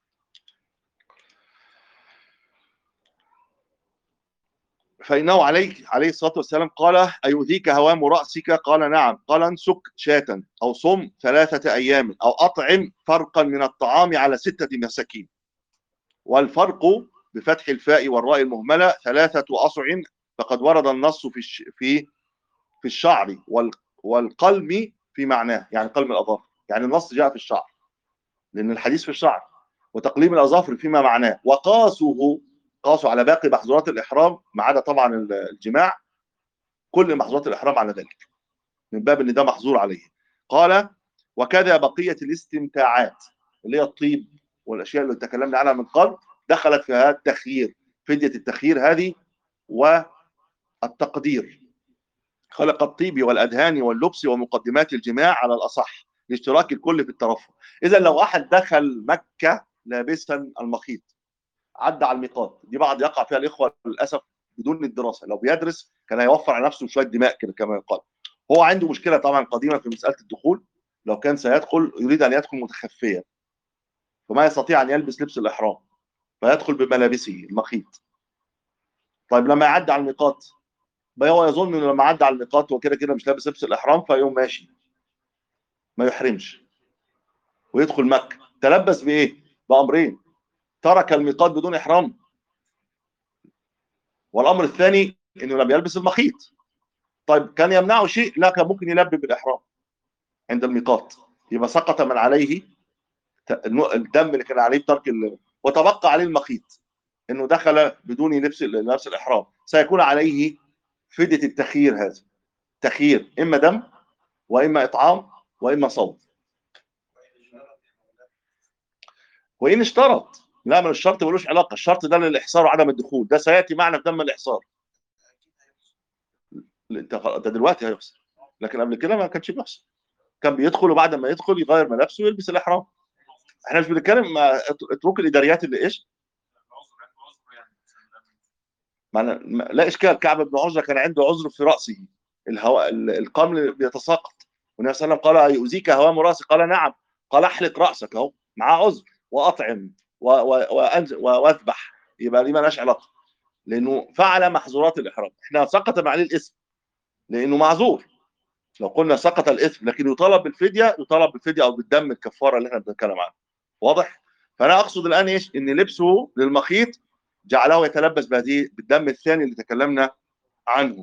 [SPEAKER 1] فإنه عليه عليه الصلاة والسلام قال أيؤذيك هوام رأسك؟ قال نعم. قال انسك شاة أو صم ثلاثة أيام أو أطعم فرقا من الطعام على ستة مساكين. والفرق بفتح الفاء والراء المهملة ثلاثة أصع، فقد ورد النص في في في الشعر والقلم في معناه، يعني قلم الأظافر. يعني النص جاء في الشعر لأن الحديث في الشعر، وتقليم الأظافر فيما معناه. وقاسوه قاسوا على باقي محظورات الإحرام ما عدا طبعا الجماع، كل محظورات الإحرام على ذلك من باب ان ده محظور عليه. قال وكذا بقية الاستمتاعات اللي هي الطيب والاشياء اللي تكلمنا عنها من قبل دخلت في هذا التخيير، فدية التخيير هذه والتقدير. خلق الطيب والادهان واللبس ومقدمات الجماع على الاصح لاشتراك الكل في الترفه. اذا لو احد دخل مكة لابسا المخيط عدى على الميقات، دي بعض يقع فيها الاخوه للاسف بدون الدراسه، لو بيدرس كان هيوفر على نفسه شويه دماء كده كما يقال. هو عنده مشكله طبعا قديمه في مساله الدخول، لو كان سيدخل يريد ان يدخل متخفيا فما يستطيع ان يلبس لبس الاحرام فيدخل بملابسه المخيط. طيب لما يعدي على الميقات هو يظن انه لما عدى على الميقات هو كده كده مش لابس لبس الاحرام فيقوم ماشي ما يحرمش ويدخل مكه، تلبس بايه؟ بامرين: ترك الميقات بدون احرام، والامر الثاني انه لم يلبس المخيط. طيب كان يمنعه شيء؟ لا، كان ممكن يلبي بالاحرام عند الميقات، يبقى سقط من عليه الدم اللي كان عليه بترك ال... وتبقى عليه المخيط، انه دخل بدون لبس لبس الاحرام، سيكون عليه فدية التخيير. هذا تخيير، اما دم واما اطعام واما صوم. وان اشترط، لا، من الشرط ملوش علاقه، الشرط ده للاحصار وعدم الدخول، ده سياتي معنا في دم الاحصار. ده دلوقتي هيحصل، لكن قبل كده ما كانش بيحصل، كان بيدخل وبعد ما يدخل يغير ملابسه ويلبس الاحرام. احنا مش بنتكلم، اترك الاداريات اللي ايش. معنى لا اشكال، كعب بن عجره كان عنده عذر في راسه، الهواء القمل بيتساقط، والنبي صلى الله عليه وسلم قال: يؤذيك هوام راسي؟ قال: نعم. قال: احلق راسك، اهو معاه عذر، واطعم واذبح، يبقى دي مالهاش علاقه، لانه فعل محظورات الاحرام. احنا سقط عليه الاسم لانه معذور. لو قلنا سقط الاثم لكن يطالب بالفديه، يطالب بالفديه او بالدم، الكفاره اللي احنا بنتكلم عنها. واضح؟ فانا اقصد الان ايش؟ ان لبسه للمخيط جعله يتلبس بهذه بالدم الثاني اللي تكلمنا عنه.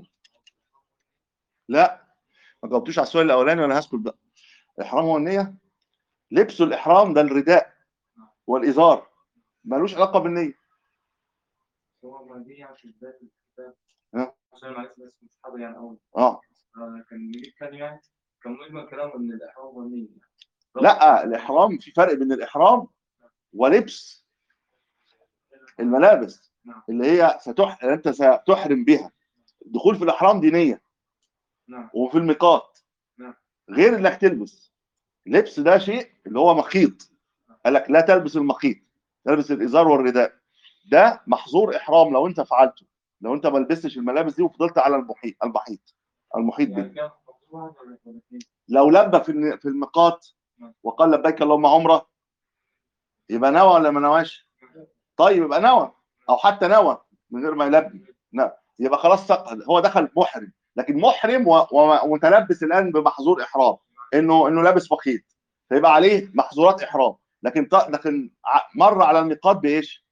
[SPEAKER 1] لا، ما جاوبتوش على السؤال الاولاني وانا هسكت بقى. الاحرام هو النيه؟ لبسه الاحرام ده الرداء والازار، ملوش علاقه بالنيه.
[SPEAKER 2] هو ما دي عشان بداية الكتاب
[SPEAKER 1] ها؟
[SPEAKER 2] عشان معلش بس مش حاضر يعني أول
[SPEAKER 1] اه
[SPEAKER 2] آه، كان كان يعني كان مجمل كلامه إن الإحرام هو النية.
[SPEAKER 1] لا، الاحرام في فرق بين الاحرام ولبس الملابس
[SPEAKER 2] نعم
[SPEAKER 1] اللي هي ستح... انت ستحرم بها. الدخول في الاحرام دي نيه،
[SPEAKER 2] نعم
[SPEAKER 1] وفي الميقات،
[SPEAKER 2] نعم
[SPEAKER 1] غير انك تلبس. لبس ده شيء اللي هو مخيط، قال لك لا تلبس المخيط، تلبس الازار والرداء، ده محظور احرام لو انت فعلته، لو انت ما لبستش الملابس دي وفضلت على المحيط المحيط المحيط
[SPEAKER 2] يعني
[SPEAKER 1] به.
[SPEAKER 2] كان مقطوع ولا ولا اتنين؟
[SPEAKER 1] لو لبى في الن- في الميقات وقال لبيك اللهم عمره، يبقى نوى ولا ما نواش؟ طيب يبقى نوى، او حتى نوى من غير ما يلبي، نعم، يبقى خلاص سقط، هو دخل محرم، لكن محرم و- و- ومتلبس الان بمحظور احرام، انه انه لابس مخيط، فيبقى عليه محظورات احرام، لكن ط- لكن ع- مر على الميقات بايش؟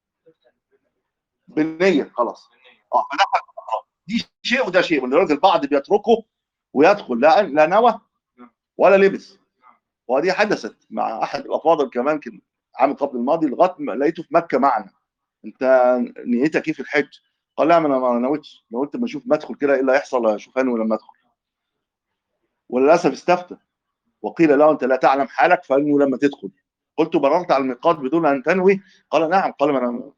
[SPEAKER 1] بالنيه، خلاص. اه، فدخل في الإحرام. دي شيء وده شيء، ولذلك البعض بيتركه ويدخل، لا لا نوى ولا لبس. ودي حدثت مع احد الافاضل كمان، كان عام قبل الماضي، لغايه ما لقيته في مكه معنا: انت نيتك ايه في الحج؟ قال: لا، انا ما نويتش، لو قلت ما اشوف ما ادخل كده ايه اللي هيحصل، اشوف انوي لما ادخل. وللاسف استفتى وقيل له: انت لا تعلم حالك فانوي لما تدخل. قلت: مررت على الميقات بدون ان تنوي؟ قال: نعم. قال: ما انا،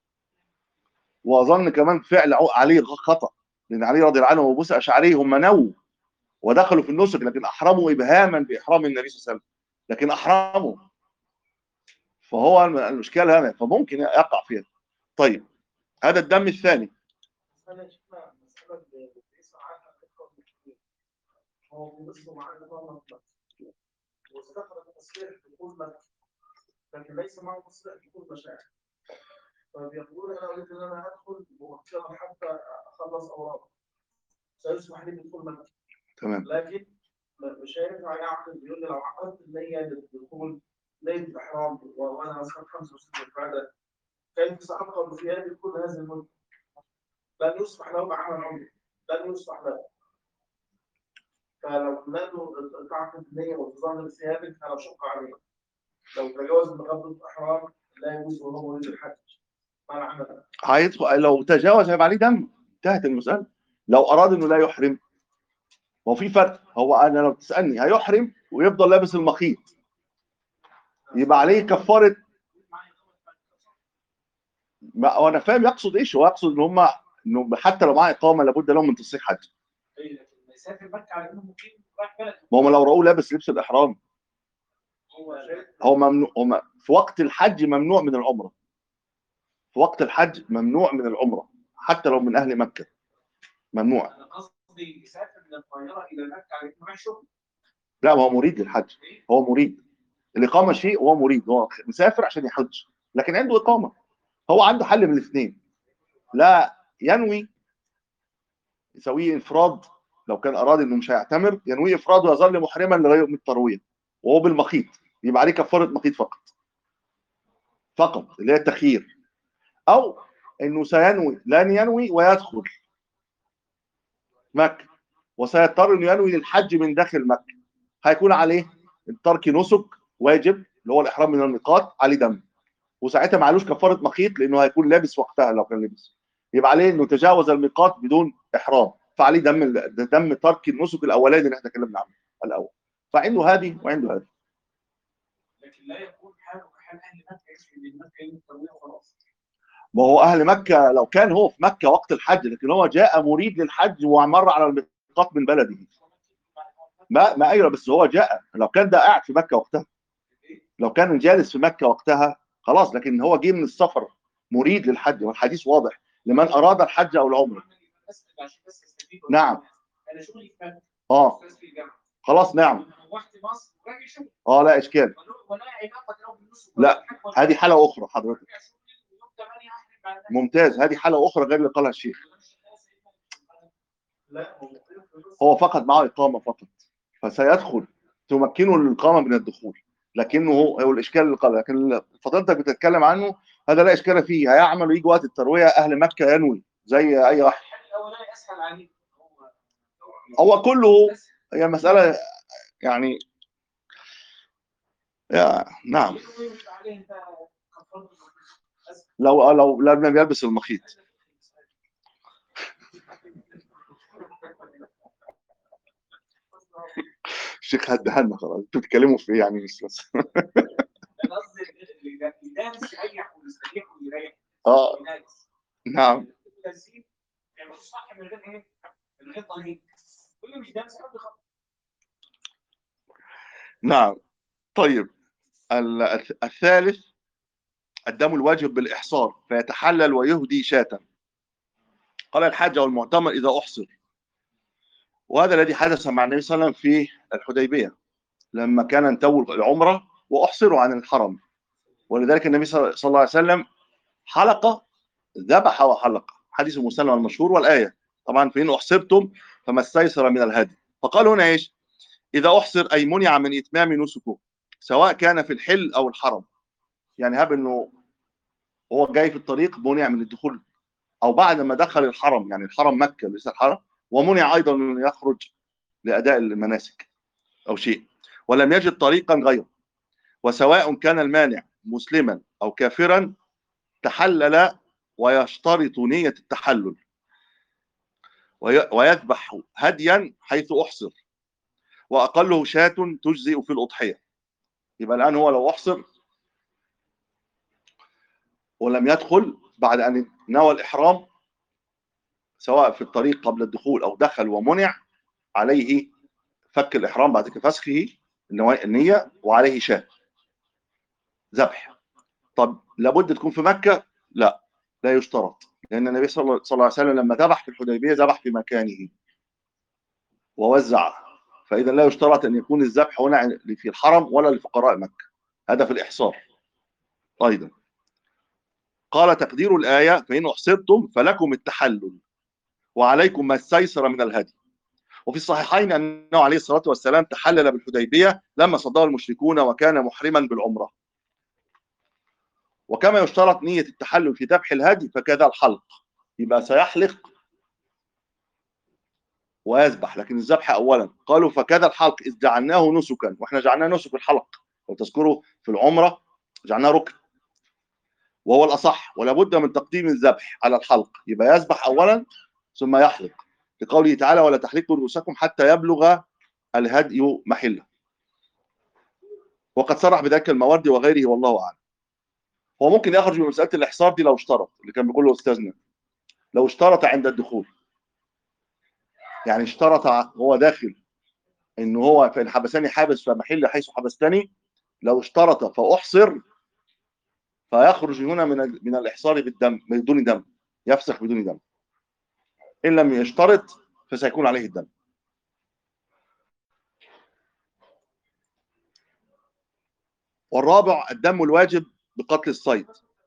[SPEAKER 1] واظن كمان فعل علي خطا، لان علي رضي الله عنه وابو موسى الاشعري هم نووا ودخلوا في النسك، لكن احرموا ابهاما باحرام النبي صلى الله عليه وسلم، لكن احرموا. فهو المشكله هنا، فممكن يقع فيها. طيب، هذا الدم الثاني.
[SPEAKER 2] مسألة شفنا مسألة بيسمع عنها فقه المسلمين. هو بيسمع عنها مرة واستخرج تصريح دخول مكة لكن ليس معه تصريح دخول مشاعر. فبيقول انا اريد ان انا ادخل مبكرا حتى اخلص اوراق سيسمح لي بدخول مكة.
[SPEAKER 1] تمام.
[SPEAKER 2] لكن مش هينفع يعقد، بيقول لي لو عقدت النية للدخول نية الإحرام وأنا مثلا خمسة وستين بعد كيف سأبقى بثيابي كل هذه المدة؟ لن يصبح له بعمل عمري، لن يصبح له. فلو لم تعقد النية وتظاهر ثيابك فلا شق عليه. لو تجاوز بغض الإحرام لا يجوز وهو يريد الحج. ما العمل؟
[SPEAKER 1] هيدخل، لو تجاوز هيبقى عليه دم، انتهت المسألة. لو أراد إنه لا يحرم، هو في فرق. هو أنا لو تسألني هيحرم ويفضل لابس المخيط، يبقى عليه كفارة. ما وانا فاهم يقصد ايش، هو يقصد ان هم انه حتى لو معاه اقامه لابد لهم من تصحيح حج.
[SPEAKER 2] يسافر مكة على إنه مقيم رايح بلد.
[SPEAKER 1] ما هم لو رأوه لابس لبس الاحرام،
[SPEAKER 2] هو شايف
[SPEAKER 1] هو ممنوع، هم في وقت الحج ممنوع من العمره، في وقت الحج ممنوع من العمره حتى لو من اهل مكه، ممنوع.
[SPEAKER 2] أنا قصدي يسافر من القاهرة إلى مكة على إنه رايح شغل.
[SPEAKER 1] لا، ما هو مريد للحج، هو مريد. الاقامه شيء وهو مريد، هو مسافر عشان يحج لكن عنده اقامه. هو عنده حل من الاثنين: لا ينوي يسويه انفراد، لو كان اراد انه مش هيعتمر ينوي افراد ويظل محرما لغايه يوم الترويه وهو بالمخيط، يبقى عليه كفاره مقيت فقط فقط اللي هي التخيير، او انه سينوي لن ينوي ويدخل مكه وسيضطر انه ينوي للحج من داخل مكه، هيكون عليه ترك نسك واجب اللي هو الاحرام من الميقات، عليه دم، وساعتها معلوش كفاره مخيط لانه هيكون لابس وقتها لو كان لابس، يبقى عليه انه تجاوز الميقات بدون احرام، فعليه دم دم ترك النسك الاولاني اللي احنا اتكلمنا عنه الاول، فعنده هذه وعنده هذه.
[SPEAKER 2] لكن لا يكون حاله كحال اهل مكه يشفي من مكه يوم الترويه وخلاص.
[SPEAKER 1] ما هو اهل مكه لو كان هو في مكه وقت الحج، لكن هو جاء مريد للحج ومر على الميقات من بلده، ما ما ايوه بس هو جاء، لو كان ده قاعد في مكه وقتها، لو كان جالس في مكه وقتها خلاص، لكن هو جه من السفر مريد للحج، والحديث واضح لمن اراد الحج او العمره. نعم.
[SPEAKER 2] انا شغلي في مكه
[SPEAKER 1] اه
[SPEAKER 2] استاذ في الجامعه
[SPEAKER 1] خلاص نعم.
[SPEAKER 2] روحت مصر راجل شغل
[SPEAKER 1] اه لا اشكال.
[SPEAKER 2] ولا علاقه له بالنص.
[SPEAKER 1] لا هذه حاله اخرى حضرتك. ممتاز، هذه حاله اخرى غير اللي قالها الشيخ. هو فقط معه اقامه فقط، فسيدخل تمكنه الاقامه من الدخول، لكنه هو هو الاشكال اللي قال، لكن اللي فضلتك بتتكلم عنه هذا لا اشكال فيه، هيعمل ويجي وقت الترويه اهل مكه ينوي زي اي واحد.
[SPEAKER 2] الاولاني اسهل عليه.
[SPEAKER 1] هو كله هي مساله يعني يا نعم. لو لو لم يلبس المخيط. الشيخ هدهنا خلاص، انتوا بتتكلموا في ايه يعني؟ مش بس
[SPEAKER 2] انا قصدي الناس يريح ويستريح ويريح.
[SPEAKER 1] اه نعم.
[SPEAKER 2] يعني صح من غير ايه؟ من غير طريق. كل مش دارس حد خالص.
[SPEAKER 1] نعم. طيب الثالث الدم الواجب بالإحصار فيتحلل ويهدي شاة. قال الحاج أو المعتمر إذا أحصر، وهذا الذي حدث مع النبي صلى الله عليه وسلم في الحديبية لما كان انتهوا العمرة وأحصروا عن الحرم، ولذلك النبي صلى الله عليه وسلم حلق، ذبح وحلق، حديث مسلم المشهور والآية طبعا فإن أحصرتم فما استيسر من الهدي. فقال هنا إيش؟ إذا أحصر أي منع من إتمام نسكه سواء كان في الحل أو الحرم، يعني هب إنه هو جاي في الطريق منع من الدخول، او بعد ما دخل الحرم، يعني الحرم مكه ليس الحرم، ومنع ايضا من يخرج لاداء المناسك او شيء، ولم يجد طريقا غيره، وسواء كان المانع مسلما او كافرا تحلل ويشترط نيه التحلل ويذبح هديا حيث احصر، واقله شاة تجزئ في الاضحيه. يبقى الان هو لو احصر ولم يدخل بعد ان نوى الاحرام سواء في الطريق قبل الدخول او دخل ومنع، عليه فك الإحرام بعد فسخه النية، وعليه شاة ذبح. طب لابد تكون في مكة؟ لا لا يشترط، لأن النبي صلى الله عليه وسلم لما ذبح في الحديبية ذبح في مكانه ووزع، فإذا لا يشترط أن يكون الذبح هنا في الحرم ولا لفقراء مكة، هذا في الإحصار. أيضا قال تقدير الآية فإن أحصرتم فلكم التحلل وعليكم ما استيسر من الهدي. وفي الصحيحين أنه عليه الصلاة والسلام تحلل بالحديبية لما صده المشركون وكان محرما بالعمرة. وكما يشترط نية التحلل في ذبح الهدي فكذا الحلق، يبقى سيحلق ويذبح، لكن الذبح أولا. قالوا فكذا الحلق إذ جعلناه نسكا، وإحنا جعلناه نسك الحلق لو تذكروا في العمرة جعلناه ركن وهو الأصح، ولا بد من تقديم الذبح على الحلق، يبقى يذبح أولا ثم يحلق، لقوله تعالى ولا تحلقوا رؤوسكم حتى يبلغ الهدي محله، وقد صرح بذلك المواردي وغيره والله أعلم. هو ممكن يخرج من مسألة الإحصار دي لو اشترط، اللي كان بيقوله أستاذنا لو اشترط عند الدخول، يعني اشترط هو داخل ان هو فان حبسني حابس فمحل حيث حبستني، لو اشترط فاحصر فيخرج هنا من من الاحصار بالدم بدون دم، يفسخ بدون دم. ان لم يشترط فسيكون عليه الدم. والرابع الدم الواجب بقتل الصيد.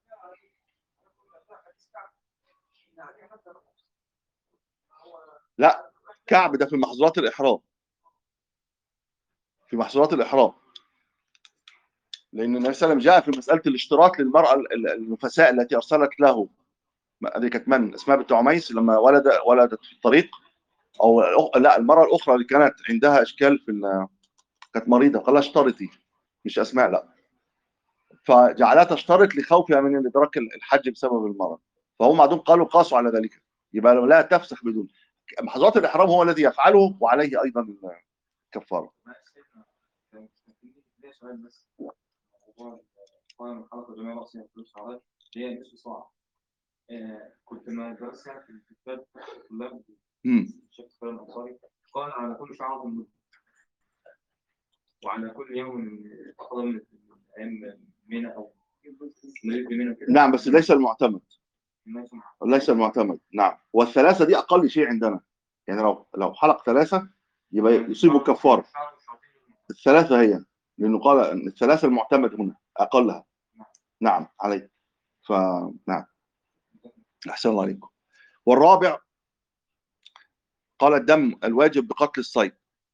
[SPEAKER 1] لا كعب ده في محظورات الاحرام، في محظورات الاحرام لان النبي صلى الله عليه وسلم جاء في مساله الاشتراط للمراه النفساء التي ارسلت له، هذه كانت من اسماء بنت عميس لما ولد ولدت في الطريق، او لا المراه الاخرى اللي كانت عندها اشكال في ال... كانت مريضه قال لها اشترطي، مش اسماء لا، فجعلها تشترط لخوفها من ادراك الحج بسبب المرض، فهم بعضهم قالوا قاسوا على ذلك، يبقى لا تفسخ بدون محظورات الاحرام هو الذي يفعله وعليه ايضا كفاره.
[SPEAKER 3] سؤال بس، موضوع قائمة الحلقة جميع رأسية في الشعراء هي الاستصاع. كنت ما درسها في الكتاب الطلاب الشيخ فلان الأنصاري قال على كل شعر مدة، وعلى كل يوم أقل من أيام منى أو نريد منى كده.
[SPEAKER 1] نعم بس ليس المعتمد، ليس المعتمد. نعم، والثلاثة دي أقل شيء عندنا، يعني لو لو حلق ثلاثة يبقى يصيبه كفارة. الثلاثة هي، لأنه قال أن الثلاثة المعتمد هنا أقلها. نعم عليك، فنعم أحسن الله عليكم. والرابع قال الدم الواجب بقتل الصيد.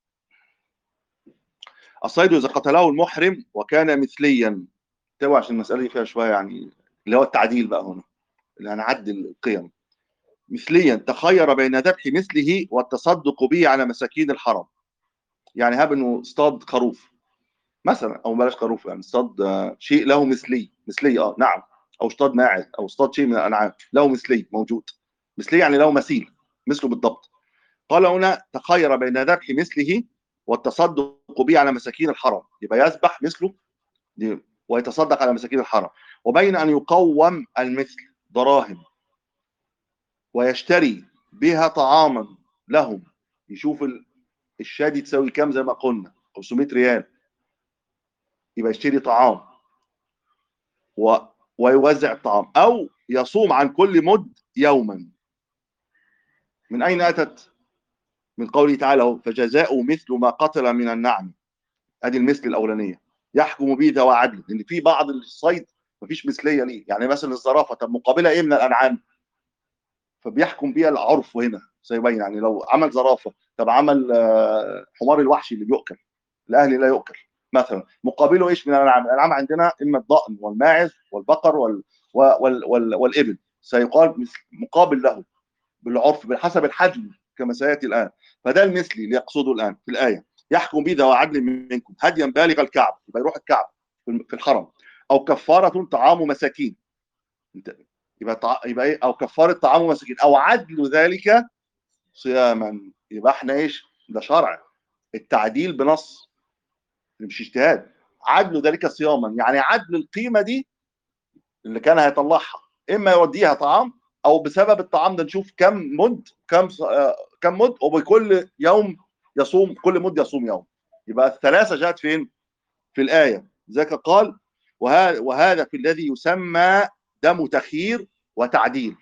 [SPEAKER 1] الصيد إذا قتله المحرم وكان مثليا، تبع عشان المسألة دي فيها شوية يعني اللي هو التعديل بقى هنا اللي هنعدل القيم. مثليا تخير بين ذبح مثله والتصدق به على مساكين الحرم. يعني هاب انه اصطاد خروف مثلا، او بلاش خروف، يعني اصطاد شيء له مثلي، مثلي اه نعم، او اصطاد ماعز، او اصطاد شيء من الانعام له مثلي موجود، مثلي يعني له مثيل مثله بالضبط. قال هنا تخير بين ذبح مثله والتصدق به على مساكين الحرم، يبقى يذبح مثله ويتصدق على مساكين الحرم، وبين ان يقوم المثل دراهم ويشتري بها طعاما لهم، يشوف الشاة دي تساوي كام زي ما قلنا خمسمائة ريال، يبقى يشتري طعام و... ويوزع الطعام، او يصوم عن كل مد يوما. من اين اتت؟ من قوله تعالى فجزاؤه مثل ما قتل من النعم، ادي المثل الاولانيه يحكم به ذوى عدل، لان في بعض الصيد مفيش مثليه ليه، يعني مثلا الزرافه طب مقابلها ايه من الانعام، فبيحكم بيها العرف هنا سيبين، يعني لو عمل زرافه طب عمل حمار الوحشي اللي بيؤكل الاهلي لا يؤكل مثلا، مقابله ايش من الانعام؟ الانعام عندنا اما الضأن والماعز والبقر وال... وال... وال... والابل، سيقال مقابل له بالعرف بحسب الحجم كما سياتي الان. فده المثلي اللي يقصده الان في الايه، يحكم به ذو عدل منكم هديا بالغ الكعب، يبقى يروح الكعب في الحرم، او كفاره طعام مساكين، يبقى طع... يبقى ايه؟ او كفاره طعام مساكين، او عدل ذلك صياما. يبقى احنا ايش؟ ده شرع، التعديل بنص مش اجتهاد، عدل ذلك صياما، يعني عدل القيمه دي اللي كان هيطلعها، اما يوديها طعام او بسبب الطعام ده نشوف كم مد كم آه كم مد، وبكل يوم يصوم، كل مد يصوم يوم. يبقى الثلاثه جاءت فين؟ في الايه، ذاك قال وهذا وهذا في الذي يسمى دم تخيير وتعديل.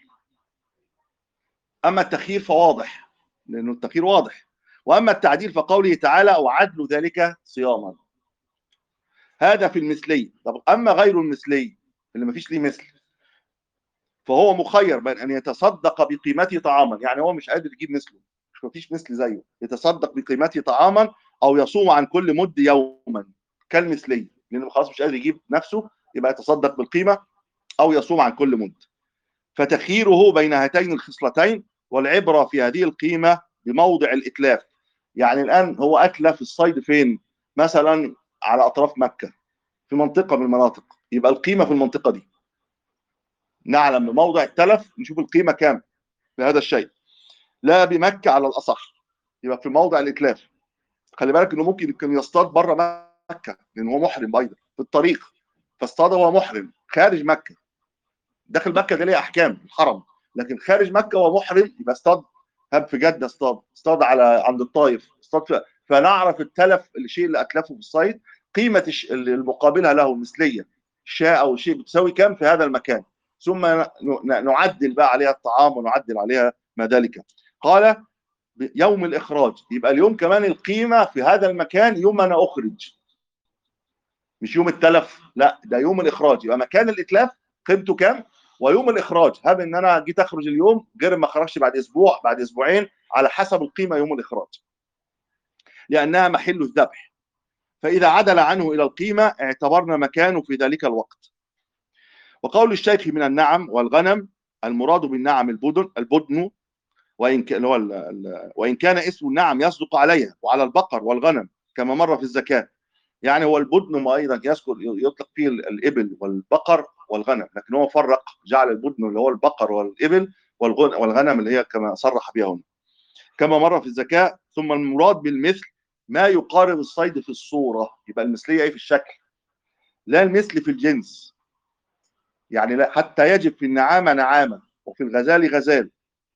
[SPEAKER 1] اما التخيير فواضح لانه التخيير واضح، واما التعديل فقوله تعالى وعدل ذلك صياما، هذا في المثلي. طب اما غير المثلي اللي ما فيش ليه مثل فهو مخير بين ان يتصدق بقيمته طعاما، يعني هو مش قادر يجيب مثله، مش ما فيش مثل زيه، يتصدق بقيمته طعاما او يصوم عن كل مد يوما كالمثلي، لانه خلاص مش قادر يجيب نفسه يبقى يتصدق بالقيمه او يصوم عن كل مد. فتخييره بين هاتين الخصلتين، والعبره في هذه القيمه بموضع الاتلاف. يعني الان هو اتلف الصيد فين؟ مثلا على اطراف مكه في منطقه من المناطق، يبقى القيمه في المنطقه دي، نعلم بموضع التلف نشوف القيمه كام في هذا الشيء، لا بمكه على الاصح، يبقى في موضع الاتلاف. خلي بالك انه ممكن يكون يصطاد بره مكه لان هو محرم ايضا في الطريق، فاصطاد وهو محرم خارج مكه، داخل مكه ده ليه احكام الحرم، لكن خارج مكه وهو محرم يبقى اصطاد، هب في جده اصطاد، اصطاد على عند الطائف اصطاد، فنعرف التلف الشيء اللي اتلفه في الصيد قيمه المقابلها له مثليه شاة او شيء بتساوي كام في هذا المكان، ثم نعدل بقى عليها الطعام ونعدل عليها ما ذلك. قال يوم الاخراج، يبقى اليوم كمان القيمه في هذا المكان يوم انا اخرج، مش يوم التلف، لا ده يوم الاخراج، يبقى مكان الاتلاف قيمته كام، ويوم الاخراج هذا ان انا جيت اخرج اليوم غير ما خرجت بعد اسبوع بعد اسبوعين على حسب القيمه يوم الاخراج، لانها محل الذبح. فإذا عدل عنه إلى القيمة اعتبرنا مكانه في ذلك الوقت. وقول الشيخ من النعم والغنم المراد بالنعم البدن البدن وإن كان هو ال- ال- وإن كان اسم النعم يصدق عليها وعلى البقر والغنم كما مر في الزكاة. يعني هو البدن ما أيضا يذكر يطلق فيه الإبل والبقر والغنم، لكن هو فرق جعل البدن اللي هو البقر والإبل والغن- والغنم اللي هي كما صرح بها هنا كما مر في الزكاة. ثم المراد بالمثل ما يقارب الصيد في الصورة، يبقى المثلية ايه في الشكل، لا المثل في الجنس. يعني لا حتى يجب في النعامة نعامة وفي الغزال غزال.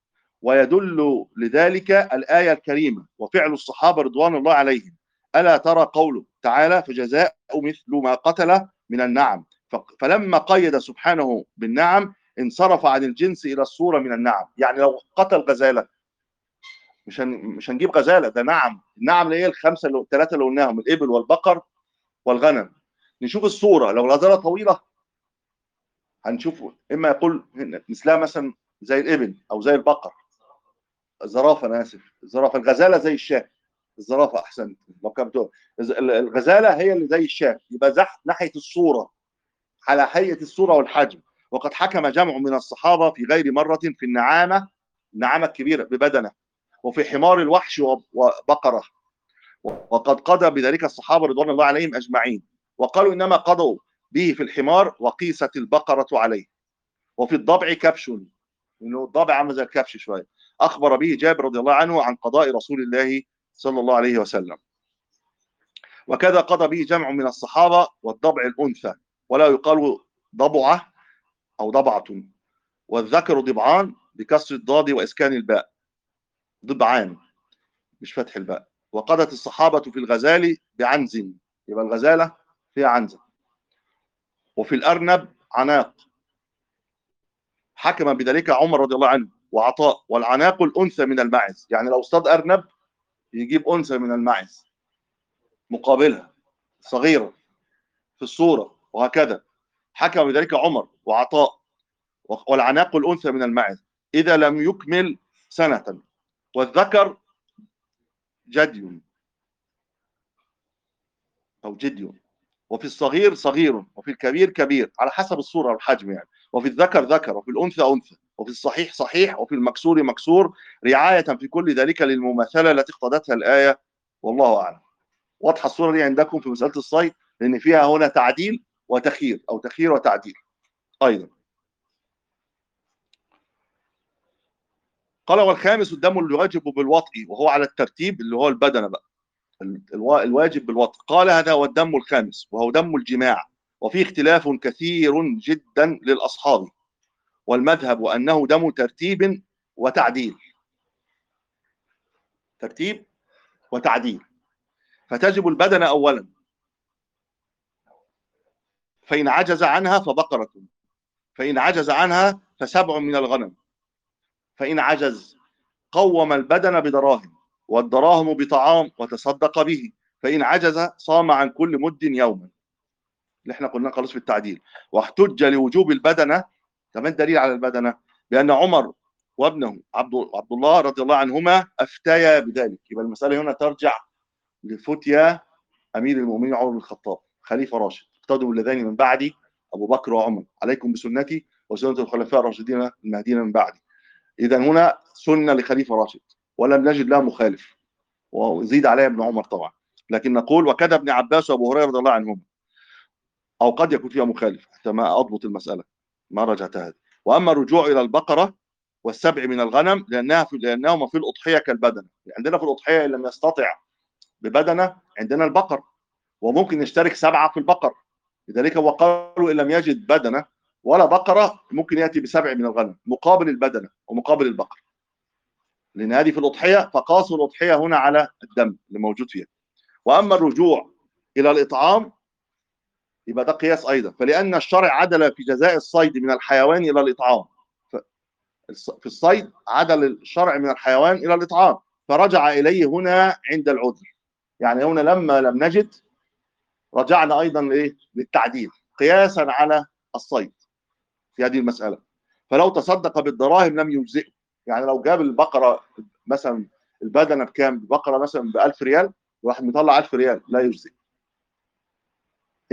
[SPEAKER 1] ويدل لذلك الآية الكريمة وفعل الصحابة رضوان الله عليهم. ألا ترى قوله تعالى فجزاء مثل ما قتل من النعم. فلما قيد سبحانه بالنعم انصرف عن الجنس إلى الصورة من النعم. يعني لو قتل غزالة مش هن... مش هنجيب غزالة، ده نعم. النعم اللي هي الخمسة اللي الثلاثة اللي قلناهم الإبل والبقر والغنم. نشوف الصورة، لو الغزالة طويلة هنشوف إما يقول مثلها مثلا زي الإبل أو زي البقر. الزرافة أنا آسف، الزرافة. الغزالة زي الشاة، الزرافة أحسن. لو كانت الغزالة هي اللي زي الشاة، يبقى زح ناحية الصورة على هيئة الصورة والحجم. وقد حكم جمع من الصحابة في غير مرة في النعامة، النعامة الكبيرة ببدنة، وفي حمار الوحش وبقرة. وقد قضى بذلك الصحابة رضوان الله عليهم أجمعين، وقالوا إنما قضوا به في الحمار وقيست البقرة عليه. وفي الضبع كبش، إنه الضبع عامل زي الكبش شوية، أخبر به جابر رضي الله عنه عن قضاء رسول الله صلى الله عليه وسلم. وكذا قضى به جمع من الصحابة. والضبع الأنثى ولا يقال ضبعة أو ضبعة، والذكر ضبعان بكسر الضاد وإسكان الباء، ضبعان مش فتح الباء. وقضت الصحابة في الغزال بعنز، يبقى الغزالة فيها عنزة. وفي الأرنب عناق، حكم بذلك عمر رضي الله عنه وعطاء. والعناق الأنثى من الماعز، يعني لو اصطاد أرنب يجيب أنثى من الماعز مقابلها صغيرة في الصورة، وهكذا حكم بذلك عمر وعطاء. والعناق الأنثى من الماعز إذا لم يكمل سنة. والذكر جدي أو جدي. وفي الصغير صغير، وفي الكبير كبير، على حسب الصورة والحجم يعني. وفي الذكر ذكر، وفي الأنثى أنثى، وفي الصحيح صحيح، وفي المكسور مكسور، رعاية في كل ذلك للمماثلة التي اقتضتها الآية. والله أعلم. واضحة الصورة دي عندكم في مسألة الصيد، لأن فيها هنا تعديل وتخيير أو تخيير وتعديل أيضا. قال والخامس الدم الواجب بالوطء، وهو على الترتيب اللي هو البدنة بقى، الواجب بالوطء. قال هذا هو الدم الخامس وهو دم الجماع. وفيه اختلاف كثير جدا للأصحاب، والمذهب أنه دم ترتيب وتعديل، ترتيب وتعديل. فتجب البدنة أولا، فإن عجز عنها فبقرة، فإن عجز عنها فسبع من الغنم، فإن عجز قوم البدن بدراهم، والدراهم بطعام وتصدق به، فإن عجز صام عن كل مد يوما، اللي احنا قلنا خلاص في التعديل. واحتج لوجوب البدنة، كمان دليل على البدنة، بأن عمر وابنه عبد عبد الله رضي الله عنهما أفتيا بذلك. يبقى المسألة هنا ترجع لفتيا أمير المؤمنين عمر بن الخطاب خليفة راشد. اقتدوا باللذين من بعدي أبو بكر وعمر، عليكم بسنتي وسنة الخلفاء الراشدين المهديين من بعدي. إذا هنا سنة لخليفة راشد ولم نجد لها مخالف، وزيد عليها ابن عمر طبعا. لكن نقول وكذا ابن عباس وابو هريره رضي الله عنهم، او قد يكون فيها مخالف حتى ما اضبط المساله ما رجعتها هذه. واما الرجوع الى البقره والسبع من الغنم لانها في لانهما في الاضحيه كالبدنه. عندنا في الاضحيه ان لم يستطع ببدنه عندنا البقر، وممكن يشترك سبعه في البقر. لذلك وقالوا ان لم يجد بدنه ولا بقره ممكن ياتي بسبع من الغنم مقابل البدنه ومقابل البقر، لان هذه في الاضحيه. فقاسوا الاضحيه هنا على الدم اللي موجود فيها. واما الرجوع الى الاطعام يبقى ده قياس ايضا، فلان الشرع عدل في جزاء الصيد من الحيوان الى الاطعام. في الصيد عدل الشرع من الحيوان الى الاطعام، فرجع اليه هنا عند العذر. يعني هنا لما لم نجد رجعنا ايضا لايه؟ للتعديل قياسا على الصيد في هذه المساله. فلو تصدق بالدراهم لم يجزئه. يعني لو جاب البقره مثلا البدنه بكام؟ البقره مثلا ب ألف ريال، واحد مطلع ألف ريال لا يجزئ.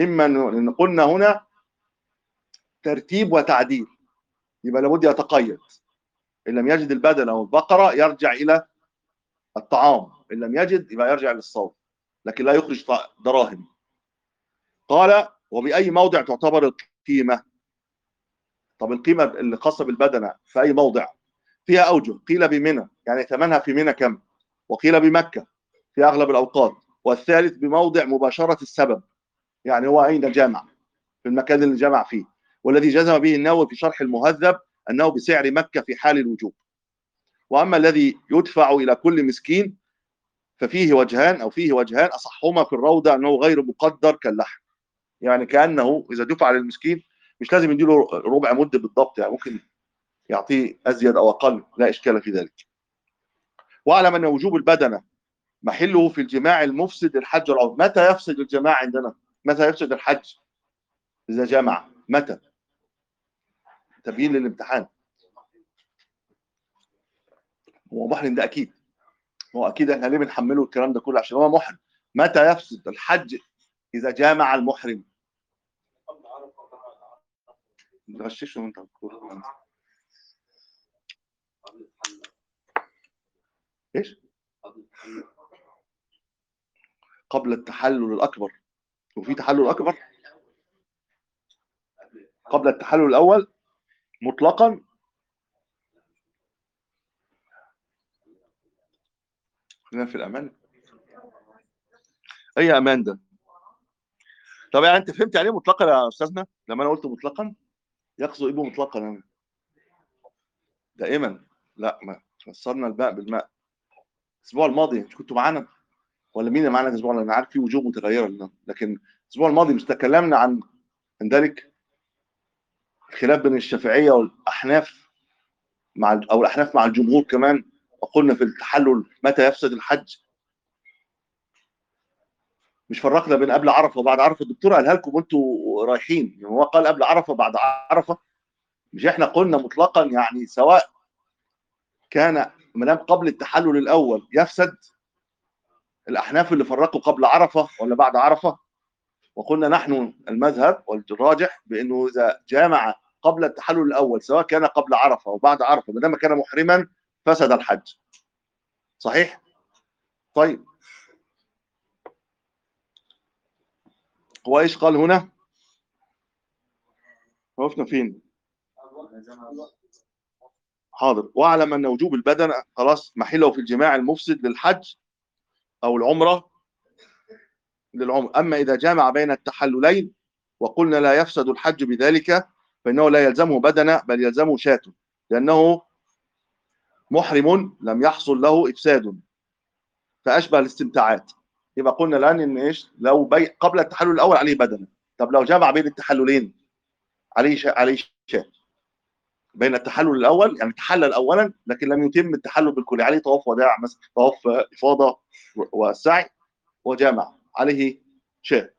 [SPEAKER 1] إما أن قلنا هنا ترتيب وتعديل، يبقى لابد يتقيد. إن لم يجد البدن أو البقرة يرجع إلى الطعام، إن لم يجد يبقى يرجع للصوم، لكن لا يخرج دراهم. قال وبأي موضع تعتبر القيمة؟ طب القيمة اللي خاصة بالبدنة في أي موضع؟ فيها أوجه، قيل بمنى يعني ثمنها في منى كم، وقيل بمكة في أغلب الأوقات، والثالث بموضع مباشرة السبب، يعني هو أين جامع، في المكان اللي جمع فيه، والذي جزم به النووي في شرح المهذب أنه بسعر مكة في حال الوجوب. وأما الذي يدفع إلى كل مسكين ففيه وجهان أو فيه وجهان، أصحهما في الروضة أنه غير مقدر كاللحم، يعني كأنه إذا دفع للمسكين مش لازم يديله ربع مد بالضبط، يعني ممكن يعطيه أزيد أو أقل، لا إشكال في ذلك. واعلم أن وجوب البدنة محله في الجماع المفسد الحج والعمرة. متى يفسد الجماع عندنا؟ متى يفسد الحج؟ إذا جمع. متى؟ تبيين للامتحان. هو محرم ده أكيد، هو أكيد احنا ليه بنحمله الكلام ده كله؟ عشان هو محرم. متى يفسد الحج؟ إذا جامع المحرم. غششه انت. ايش؟ قبل التحلل الأكبر. وفي تحلل أكبر قبل التحلل الأول مطلقا. خلينا في الأمان. أي أمان ده؟ طب يعني أنت فهمت يعني إيه مطلقا يا أستاذنا؟ لما أنا قلت مطلقا يقصد إيه مطلقا أنا؟ دائما. لا، ما فسرنا الباء بالماء الأسبوع الماضي، مش كنتوا معانا؟ ولا مين اللي معانا الأسبوع اللي أنا عارف فيه وجوه متغيرة لنا. لكن الأسبوع الماضي مش تكلمنا عن عن ذلك الخلاف بين الشافعية والأحناف مع أو الأحناف مع الجمهور كمان، وقلنا في التحلل متى يفسد الحج. مش فرقنا بين قبل عرفه وبعد عرفه. الدكتور قالها لكم وانتوا رايحين، يعني هو قال قبل عرفه وبعد عرفه. مش احنا قلنا مطلقا يعني سواء كان ما دام قبل التحلل الاول يفسد. الاحناف اللي فرقوا قبل عرفه ولا بعد عرفه، وقلنا نحن المذهب والراجح بانه اذا جامع قبل التحلل الاول سواء كان قبل عرفه او بعد عرفه ما دام كان محرما فسد الحج. صحيح؟ طيب هو ايش قال هنا؟ وقفنا فين؟ حاضر. واعلم ان وجوب البدن خلاص محله في الجماع المفسد للحج او العمره للعمر. اما اذا جامع بين التحللين وقلنا لا يفسد الحج بذلك فانه لا يلزمه بدنه بل يلزمه شاة، لانه محرم لم يحصل له افساد فاشبه الاستمتاعات. يبقى قلنا الان ان ايش؟ لو بي قبل التحلل الاول عليه بدنه، طب لو جمع بين التحللين عليه شاة، عليه شاة. بين التحلل الاول يعني تحلل اولا لكن لم يتم التحلل بالكلي، عليه طواف وداع مثلا، طواف افاضه والسعي، وجامع عليه شاة.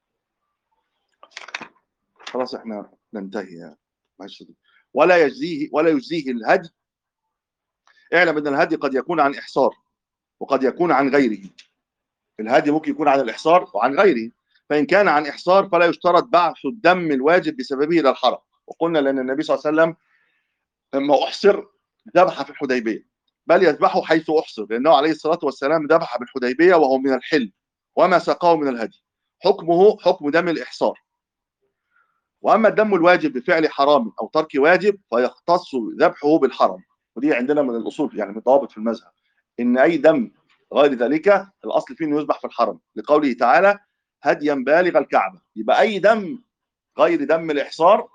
[SPEAKER 1] خلاص احنا ننتهي يعني. ولا يجزيه ولا يجزيه الهدي. اعلم ان الهدي قد يكون عن احصار وقد يكون عن غيره. الهدي ممكن يكون عن الاحصار وعن غيره. فان كان عن احصار فلا يشترط بعث الدم الواجب بسببه الى الحرم. وقلنا لان النبي صلى الله عليه وسلم لما احصر ذبح في الحديبيه، بل يذبحه حيث احصر، لانه عليه الصلاه والسلام ذبح بالحديبيه وهو من الحل وما ساقه من الهدي، حكمه حكم دم الاحصار. واما الدم الواجب بفعل حرام او ترك واجب فيختص ذبحه بالحرم. ودي عندنا من الاصول يعني من ضوابط في المذهب ان اي دم غير ذلك الاصل فيه انه يذبح في الحرم، لقوله تعالى هديا بالغ الكعبه. يبقى اي دم غير دم الاحصار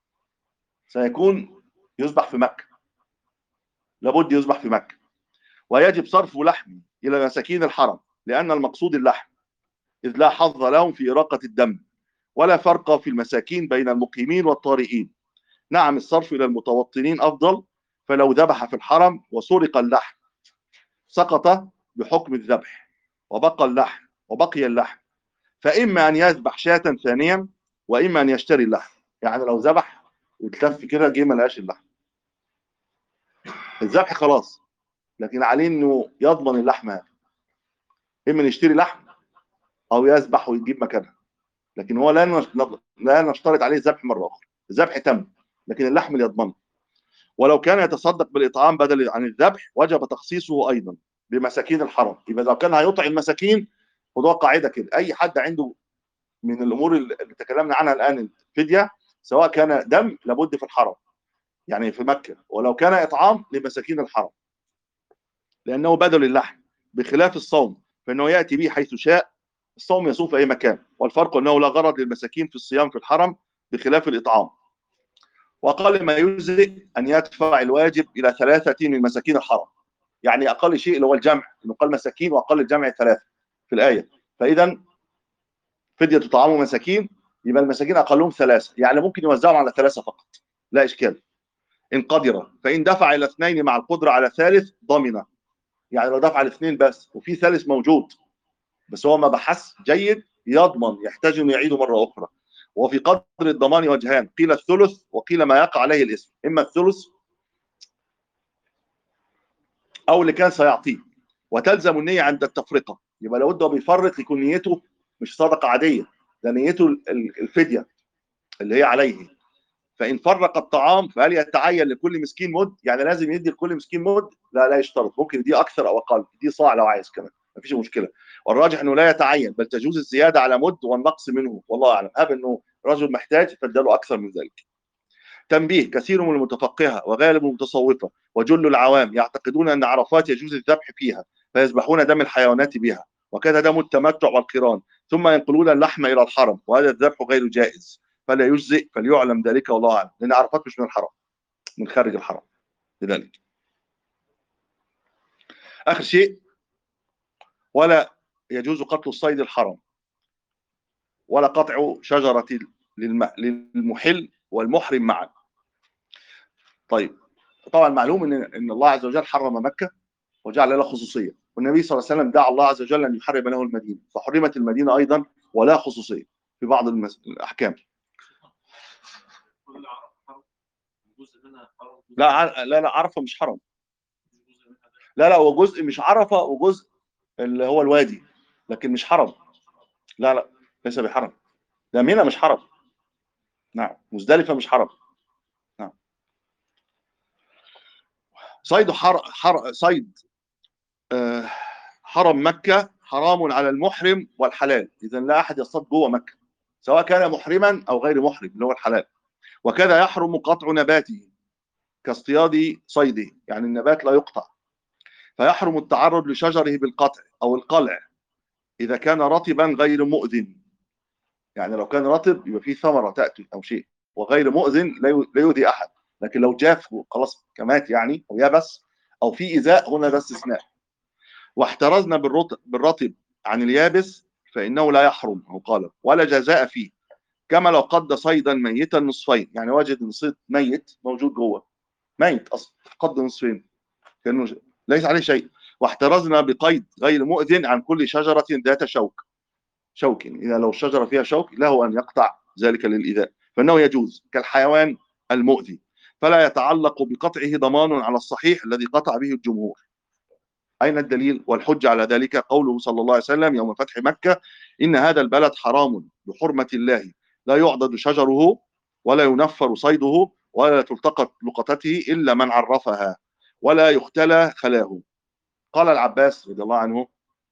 [SPEAKER 1] سيكون يذبح في مكه، لابد يذبح في مكه. ويجب صرف لحمه الى مساكين الحرم لان المقصود اللحم، اذ لا حظ لهم في اراقه الدم، ولا فرق في المساكين بين المقيمين والطارئين. نعم الصرف إلى المتوطنين أفضل، فلو ذبح في الحرم وسرق اللحم سقط بحكم الذبح وبقى اللحم وبقي اللحم، فإما أن يذبح شاة ثانيا وإما أن يشتري اللحم. يعني لو ذبح وتلف كده جه ما لقاش اللحم، الذبح خلاص، لكن عليه إنه يضمن اللحم هذا، إما يشتري لحم أو يذبح ويجيب مكانها. لكن هو لا لا نشترط عليه الذبح مره اخرى. الذبح تم، لكن اللحم اللي يضمنه. ولو كان يتصدق بالاطعام بدل عن الذبح وجب تخصيصه ايضا بمساكين الحرم. يبقى لو كان هيطعم مساكين، وده قاعده كده، اي حد عنده من الامور اللي تكلمنا عنها الان الفديه، سواء كان دم لابد في الحرم يعني في مكه، ولو كان اطعام لمساكين الحرم، لانه بدل اللحم، بخلاف الصوم فانه ياتي به حيث شاء. الصوم يصوم في اي مكان، والفرق انه لا غرض للمساكين في الصيام في الحرم بخلاف الاطعام. واقل ما يجزئ ان يدفع الواجب الى ثلاثه من مساكين الحرم. يعني اقل شيء اللي هو الجمع، انه قال مساكين واقل الجمع ثلاثه في الايه. فاذا فديه طعام مساكين، يبقى المساكين اقلهم ثلاثه، يعني ممكن يوزعهم على ثلاثه فقط لا اشكال ان قدر. فان دفع الى اثنين مع القدره على ثالث ضمن. يعني لو دفع الاثنين بس وفي ثالث موجود بس هو ما بحث جيد، يضمن، يحتاج انه يعيده مره اخرى. وفي قدر الضمان وجهان، قيل الثلث وقيل ما يقع عليه الاسم. اما الثلث او اللي كان سيعطيه. وتلزم النيه عند التفرقه. يبقى لو ده بيفرق يكون نيته مش صدقه عاديه، ده نيته الفديه اللي هي عليه. فان فرق الطعام فهل يتعين لكل مسكين مد؟ يعني لازم يدي لكل مسكين مد؟ لا لا يشترط، ممكن يدي اكثر او اقل، يدي صاع لو عايز كمان، ما فيش مشكله. والراجح انه لا يتعين، بل تجوز الزياده على مد والنقص منه، والله اعلم. هب انه رجل محتاج فاداله اكثر من ذلك. تنبيه: كثير من المتفقهه وغالب المتصوفه وجل العوام يعتقدون ان عرفات يجوز الذبح فيها، فيذبحون دم الحيوانات بها، وكذا دم التمتع والقران، ثم ينقلون اللحم الى الحرم، وهذا الذبح غير جائز فلا يجزئ، فليعلم ذلك والله اعلم. لان عرفات مش من الحرم، من خارج الحرم. لذلك اخر شيء: ولا يجوز قتل الصيد الحرم، ولا قطع شجره للمحل والمحرم معا. طيب، طبعا معلوم ان ان الله عز وجل حرم مكه وجعل لها خصوصيه، والنبي صلى الله عليه وسلم دعا الله عز وجل ان يحرم له المدينه، فحرمت المدينه ايضا ولا خصوصيه في بعض المس... الاحكام. لا لا لا، عرفه مش حرم. لا لا، هو جزء مش عرفه وجزء اللي هو الوادي، لكن مش حرم. لا لا، ليس بحرم. ده منى مش حرم. نعم، مزدلفه مش حرم. نعم. صيد حر... حر... صيد آه... حرم مكه حرام على المحرم والحلال. اذا لا احد يصطاد جوه مكه، سواء كان محرما او غير محرم، اللي هو الحلال. وكذا يحرم قطع نباته كاصطياد صيده، يعني النبات لا يقطع. فيحرم التعرض لشجره بالقطع او القلع اذا كان رطبا غير مؤذن. يعني لو كان رطب يبقى فيه ثمره تاكل او شيء، وغير مؤذن لا يؤذي احد. لكن لو جاف خلاص كمات يعني، او يبس او في ايذاء، هنا ده استثناء. واحترزنا بالرطب بالرطب عن اليابس فانه لا يحرم، او قال ولا جزاء فيه. كما لو قد صيدا ميتا نصفين، يعني وجد صيد ميت موجود جوه، ميت اصلا، قد نصفين كانه ليس عليه شيء. واحترزنا بقيد غير مؤذن عن كل شجره ذات شوك شوك اذا لو الشجره فيها شوك له ان يقطع ذلك للايذاء، فانه يجوز كالحيوان المؤذي، فلا يتعلق بقطعه ضمان على الصحيح الذي قطع به الجمهور. اين الدليل والحجه على ذلك؟ قوله صلى الله عليه وسلم يوم فتح مكه: ان هذا البلد حرام بحرمه الله، لا يعضد شجره ولا ينفر صيده ولا تلتقط لقطته الا من عرفها ولا يختلى خلاه. قال العباس رضي الله عنه: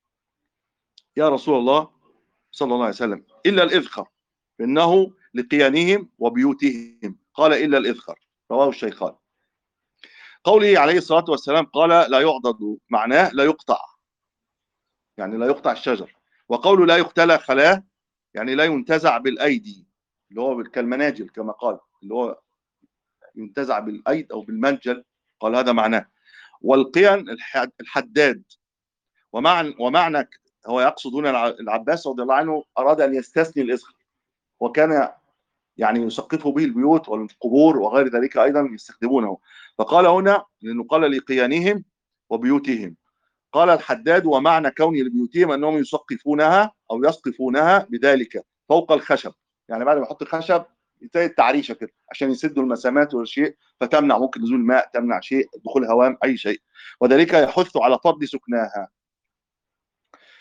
[SPEAKER 1] يا رسول الله صلى الله عليه وسلم، الا الاذخر فانه لقيانهم وبيوتهم. قال: الا الاذخر. رواه الشيخان. قوله عليه الصلاه والسلام قال لا يعضد، معناه لا يقطع، يعني لا يقطع الشجر. وقوله لا يختلى خلاه، يعني لا ينتزع بالايدي، اللي هو كالمناجل كما قال، اللي هو ينتزع بالايد او بالمنجل، قال هذا معناه. والقيان الحداد. ومعنى ومعنى هو يقصد هنا العباس رضي الله عنه اراد ان يستثني الاذخر، وكان يعني يسقفه به البيوت والقبور وغير ذلك ايضا يستخدمونه. فقال هنا لانه قال لقيانهم وبيوتهم. قال الحداد: ومعنى كون لبيوتهم انهم يسقفونها او يسقفونها بذلك فوق الخشب، يعني بعد ما يحط الخشب يبتدي التعريشه كده عشان يسدوا المسامات والشيء، فتمنع ممكن نزول الماء، تمنع شيء، دخول هوام، اي شيء، وذلك يحث على فضل سكناها.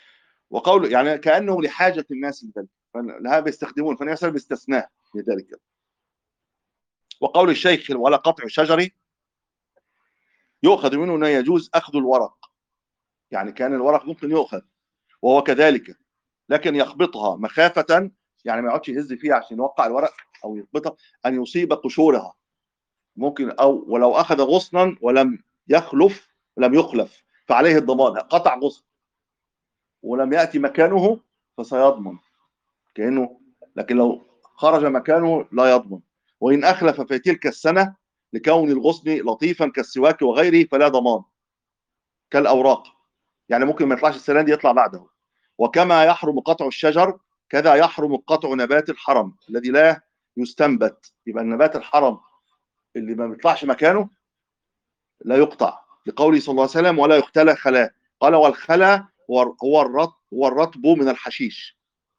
[SPEAKER 1] وقول يعني كأنه لحاجة الناس لذلك، فهذا بيستخدمون، فالنبي صلى الله عليه وسلم باستثناء لذلك. وقول الشيخ ولا قطع شجري يؤخذ منه أنه يجوز أخذ الورق، يعني كان الورق ممكن يؤخذ وهو كذلك، لكن يخبطها مخافة، يعني ما يقعدش يهز فيها عشان يوقع الورق أو يخبطها، أن يصيب قشورها ممكن، أو ولو أخذ غصنا ولم يخلف لم يخلف فعليه الضمان، قطع غصن ولم يأتي مكانه فسيضمن كأنه، لكن لو خرج مكانه لا يضمن. وإن أخلف في تلك السنة لكون الغصن لطيفا كالسواك وغيره فلا ضمان كالأوراق، يعني ممكن ما يطلعش السنة دي يطلع بعده. وكما يحرم قطع الشجر كذا يحرم قطع نبات الحرم الذي لا يستنبت، يبقى النبات الحرم اللي ما بيطلعش مكانه لا يقطع، لقوله صلى الله عليه وسلم ولا يختلى خلاء، قال والخلا هو الرطب هو الرطب من الحشيش،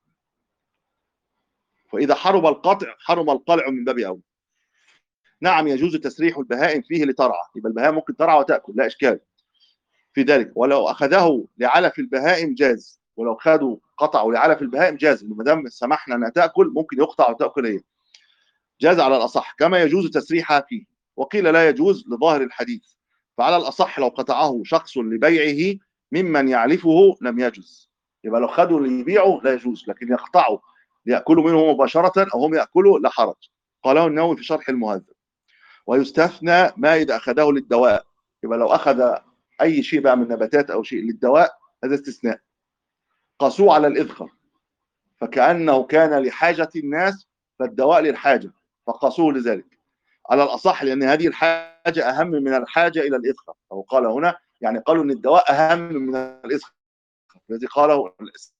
[SPEAKER 1] فإذا حرم القطع حرم القلع من باب أولى. نعم يجوز تسريح البهائم فيه لترعى، يبقى البهائم ممكن ترعى وتأكل لا إشكال في ذلك، ولو أخذه لعلف البهائم جاز، ولو خدوا قطعوا لعلف البهائم جاز، ما دام سمحنا أنها تأكل ممكن يقطع وتأكل هي، جاز على الأصح، كما يجوز تسريحها فيه. وقيل لا يجوز لظاهر الحديث، فعلى الأصح لو قطعه شخص لبيعه ممن يعلفه لم يجوز، يبقى لو خدوا اللي يبيعه لا يجوز، لكن يقطعوا ليأكلوا منه مباشرة أو هم يأكلوا لا حرج، قاله النووي في شرح المهذب. ويستثنى ما إذا أخذه للدواء، يبقى لو أخذ أي شيء بقى من نباتات أو شيء للدواء هذا استثناء. قاسوه على الإذخر فكأنه كان لحاجة الناس فالدواء للحاجة فقاسوه لذلك على الأصح، لأن هذه الحاجة أهم من الحاجة إلى الإذخر، أو قال هنا يعني قالوا أن الدواء أهم من الإذخر الذي قاله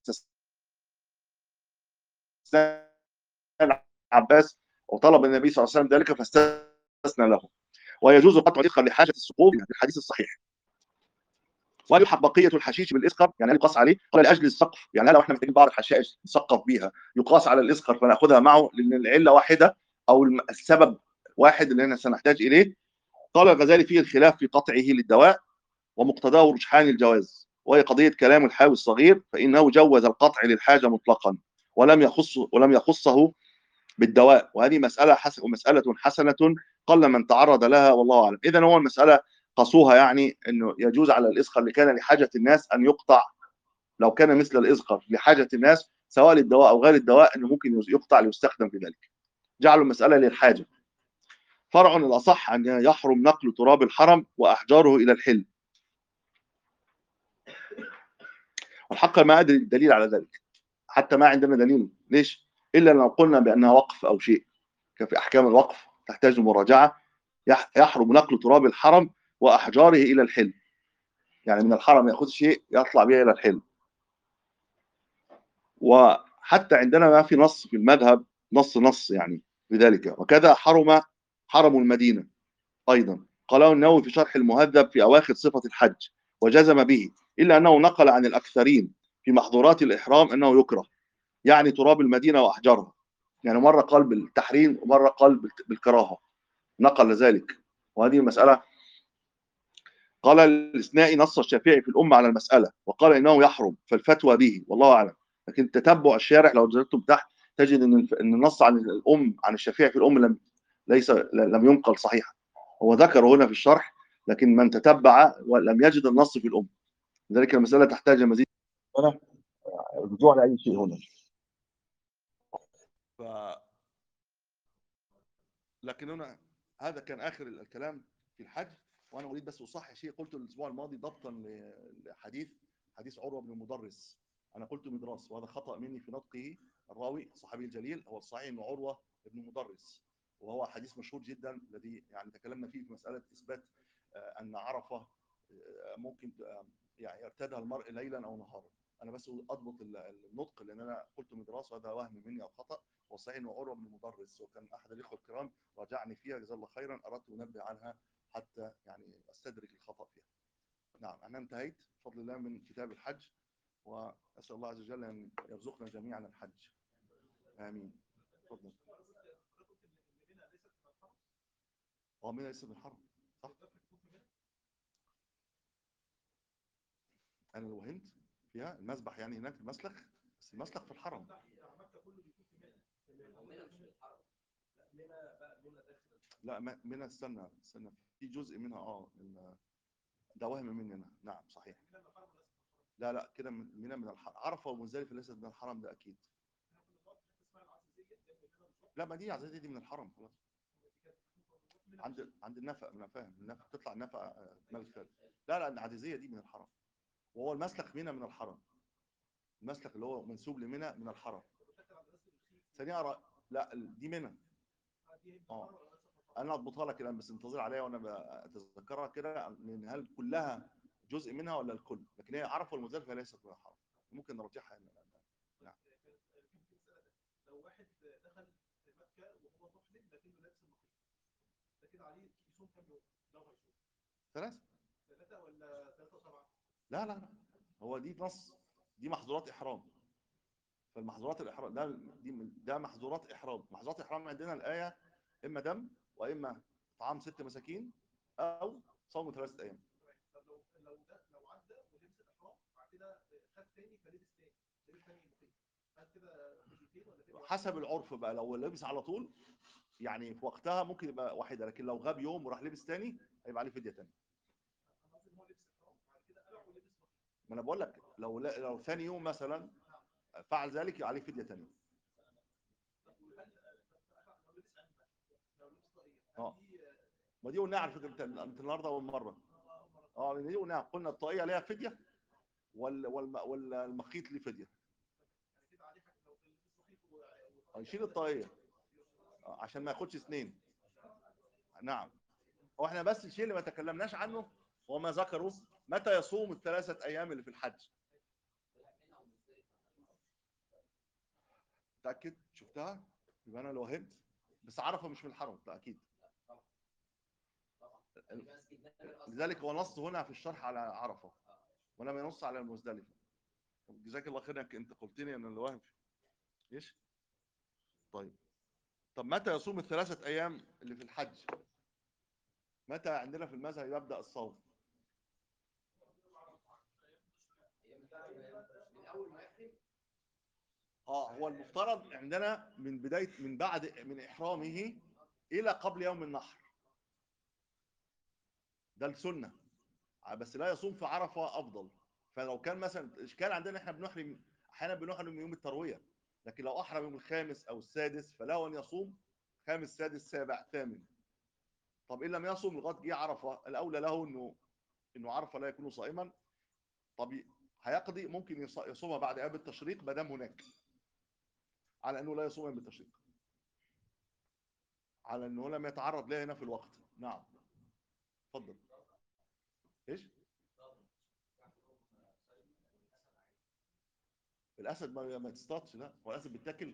[SPEAKER 1] عباس، وطلب النبي صلى الله عليه وسلم ذلك فاستثنى له. ويجوز قطع الإذخر لحاجة السقوط في الحديث الصحيح. ويلحق بقية الحشيش بالإذخر، يعني يقاس عليه، قال لأجل السقف، يعني لو احنا محتاجين بعض الحشائش نسقف بيها يقاس على الإذخر فنأخذها معه، لأن العلة واحدة أو السبب واحد اللي سنحتاج إليه. قال الغزالي فيه الخلاف في قطعه للدواء ومقتضاه رجحان الجواز، وهي قضية كلام الحاوي الصغير، فإنه جوز القطع للحاجة مطلقا ولم يخص ولم يخصه بالدواء، وهذه مسألة حسن ومسألة حسنة قل من تعرض لها والله أعلم. إذا هو المسألة قصوها، يعني أنه يجوز على الإذخر اللي كان لحاجة الناس أن يقطع، لو كان مثل الإذخر لحاجة الناس سواء للدواء أو غير الدواء أنه ممكن يقطع ليستخدم في ذلك، جعلوا المسألة للحاجة. فرع الأصح أن يحرم نقل تراب الحرم وأحجاره إلى الحل، والحق ما أدري الدليل على ذلك، حتى ما عندنا دليل ليش، إلا لو قلنا بأنها وقف أو شيء، كفي أحكام الوقف تحتاج مراجعة. يحرم نقل تراب الحرم وأحجاره إلى الحل، يعني من الحرم يأخذ شيء يطلع به إلى الحل. وحتى عندنا ما في نص في المذهب، نص نص يعني بذلك. وكذا حرم حرم المدينة أيضا، قاله النووي في شرح المهذب في أواخر صفة الحج وجزم به، إلا أنه نقل عن الأكثرين في محظورات الإحرام أنه يكره، يعني تراب المدينة وأحجارها، يعني مرة قال بالتحريم ومرة قال بالكراهة، نقل ذلك. وهذه المسألة قال الاثناء نص الشافعي في الأمة على المسألة وقال إنه يحرم، فالفتوى به والله أعلم. لكن تتبع الشارع لو نزلتم تحت تجد أن أن النص عن الأم عن الشافعي في الأم لم ليس لم ينقل صحيحا، هو ذكره هنا في الشرح لكن من تتبع ولم يجد النص في الأم، لذلك المسألة تحتاج مزيد أنا الرجوع لأي شيء هنا. ف... لكن هنا هذا كان آخر الكلام في الحج. وانا اريد بس اصحح شيء قلته الاسبوع الماضي ضبطا لحديث حديث عروه بن المدرس، انا قلت مدراس وهذا خطا مني في نطقه. الراوي الصحابي الجليل هو الصحيح انه عروه بن المدرس، وهو حديث مشهور جدا الذي يعني تكلمنا فيه في مساله اثبات ان عرفه ممكن يعني يرتادها المرء ليلا او نهارا. انا بس اضبط النطق لان انا قلت مدراس وهذا وهم مني او خطا، والصحيح انه عروه بن المدرس، وكان احد الاخوه الكرام راجعني فيها جزاه الله خيرا، اردت انبه عنها حتى يعني استدرك الخطأ فيها. نعم أنا انتهيت بفضل الله من كتاب الحج، وأسأل الله عز وجل أن يرزقنا جميعا الحج، آمين. تفضل. هو منى ليس من الحرم صح؟ أنا لو وهمت فيها المسبح يعني هناك المسلخ، بس المسلخ في الحرم. لا م- منى استنى استنى في جزء منها اه ال- ده وهم مننا. نعم صحيح. لا لا كده من- منى من الحرم. عرفه ومزدلفه ليست من الحرم ده اكيد. لا ما دي عزيزي دي من الحرم خلاص. عند عند النفق، انا فاهم النفق تطلع النفق آه، ملك فارس. لا لا العزيزيه دي من الحرم، وهو المسلخ منى من الحرم. المسلخ اللي هو منسوب لمنى من الحرم. ثانيه أرى. لا دي منى. اه انا اضبطها لك الان، بس انتظر عليا وانا بتذكرها كده، لان هل كلها جزء منها ولا الكل؟ لكن هي عرفه والمزدلفه ليست من الحرم. ممكن نرجعها هنا. نعم.
[SPEAKER 4] لو واحد دخل مكه وهو محرم لكنه لابس المخيط، ده كده عليه يصوم كام يوم لو هيصوم؟
[SPEAKER 1] ثلاثة.
[SPEAKER 4] ثلاثة ولا ثلاثة وسبعة؟
[SPEAKER 1] لا لا لا هو دي نص، دي محظورات احرام. فالمحظورات الاحرام ده دي ده محظورات احرام. محظورات احرام عندنا الايه اما دم واما طعام ست مساكين او صوم ثلاثه ايام.
[SPEAKER 4] طب لو لو ده لو عدى ولبس الاحرام بعد كده خد تاني فلبس تاني لبس تاني المخيط، هل كده فيديتين ولا كده؟
[SPEAKER 1] حسب العرف بقى، لو لبس على طول يعني في وقتها ممكن يبقى واحده، لكن لو غاب يوم وراح لبس تاني هيبقى عليه فديه تانيه.
[SPEAKER 4] انا قصدي ان هو لبس احرام بعد كده قلع ولبس مخيط.
[SPEAKER 1] ما انا بقول لك لو لو ثاني يوم مثلا فعل ذلك يبقى عليه فديه ثانيه. اه ما دي قلناها على فكره، انت انت النهارده اول مره. اه دي قلناها، قلنا الطاقيه ليها فديه وال والم والمخيط ليه فديه. هيشيل الطاقيه عشان ما ياخدش اثنين. نعم. واحنا بس الشيء اللي ما تكلمناش عنه هو ما ذكروا متى يصوم الثلاثه ايام اللي في الحج. متاكد شفتها؟ يبقى انا لو وهمت. بس عرفه مش من الحرم ده اكيد. لذلك هو نص هنا في الشرح على عرفه ولم ينص على المزدلفه. جزاك الله خير انك انت قلت لي ان اللي واهم ايش. طيب طب متى يصوم الثلاثه ايام اللي في الحج؟ متى عندنا في المذهب يبدا الصوم؟ اه هو المفترض عندنا من بدايه من بعد من احرامه الى قبل يوم النحر. ده السنه. بس لا يصوم في عرفه افضل. فلو كان مثلا الاشكال عندنا احنا بنحرم احيانا بنحرم يوم الترويه، لكن لو احرم يوم الخامس او السادس فله ان يصوم خامس سادس سابع ثامن. طب ان لم يصوم لغايه جه عرفه الاولى له انه انه عرفه لا يكون صائما. طب هيقضي ممكن يصومها بعد ايام التشريق ما دام هناك، على انه لا يصوم بالتشريق، على انه لم يتعرض لها هنا في الوقت. نعم اتفضل. ايش؟ الاسد ما ما تصطادش. لا هو الاسد بيتاكل.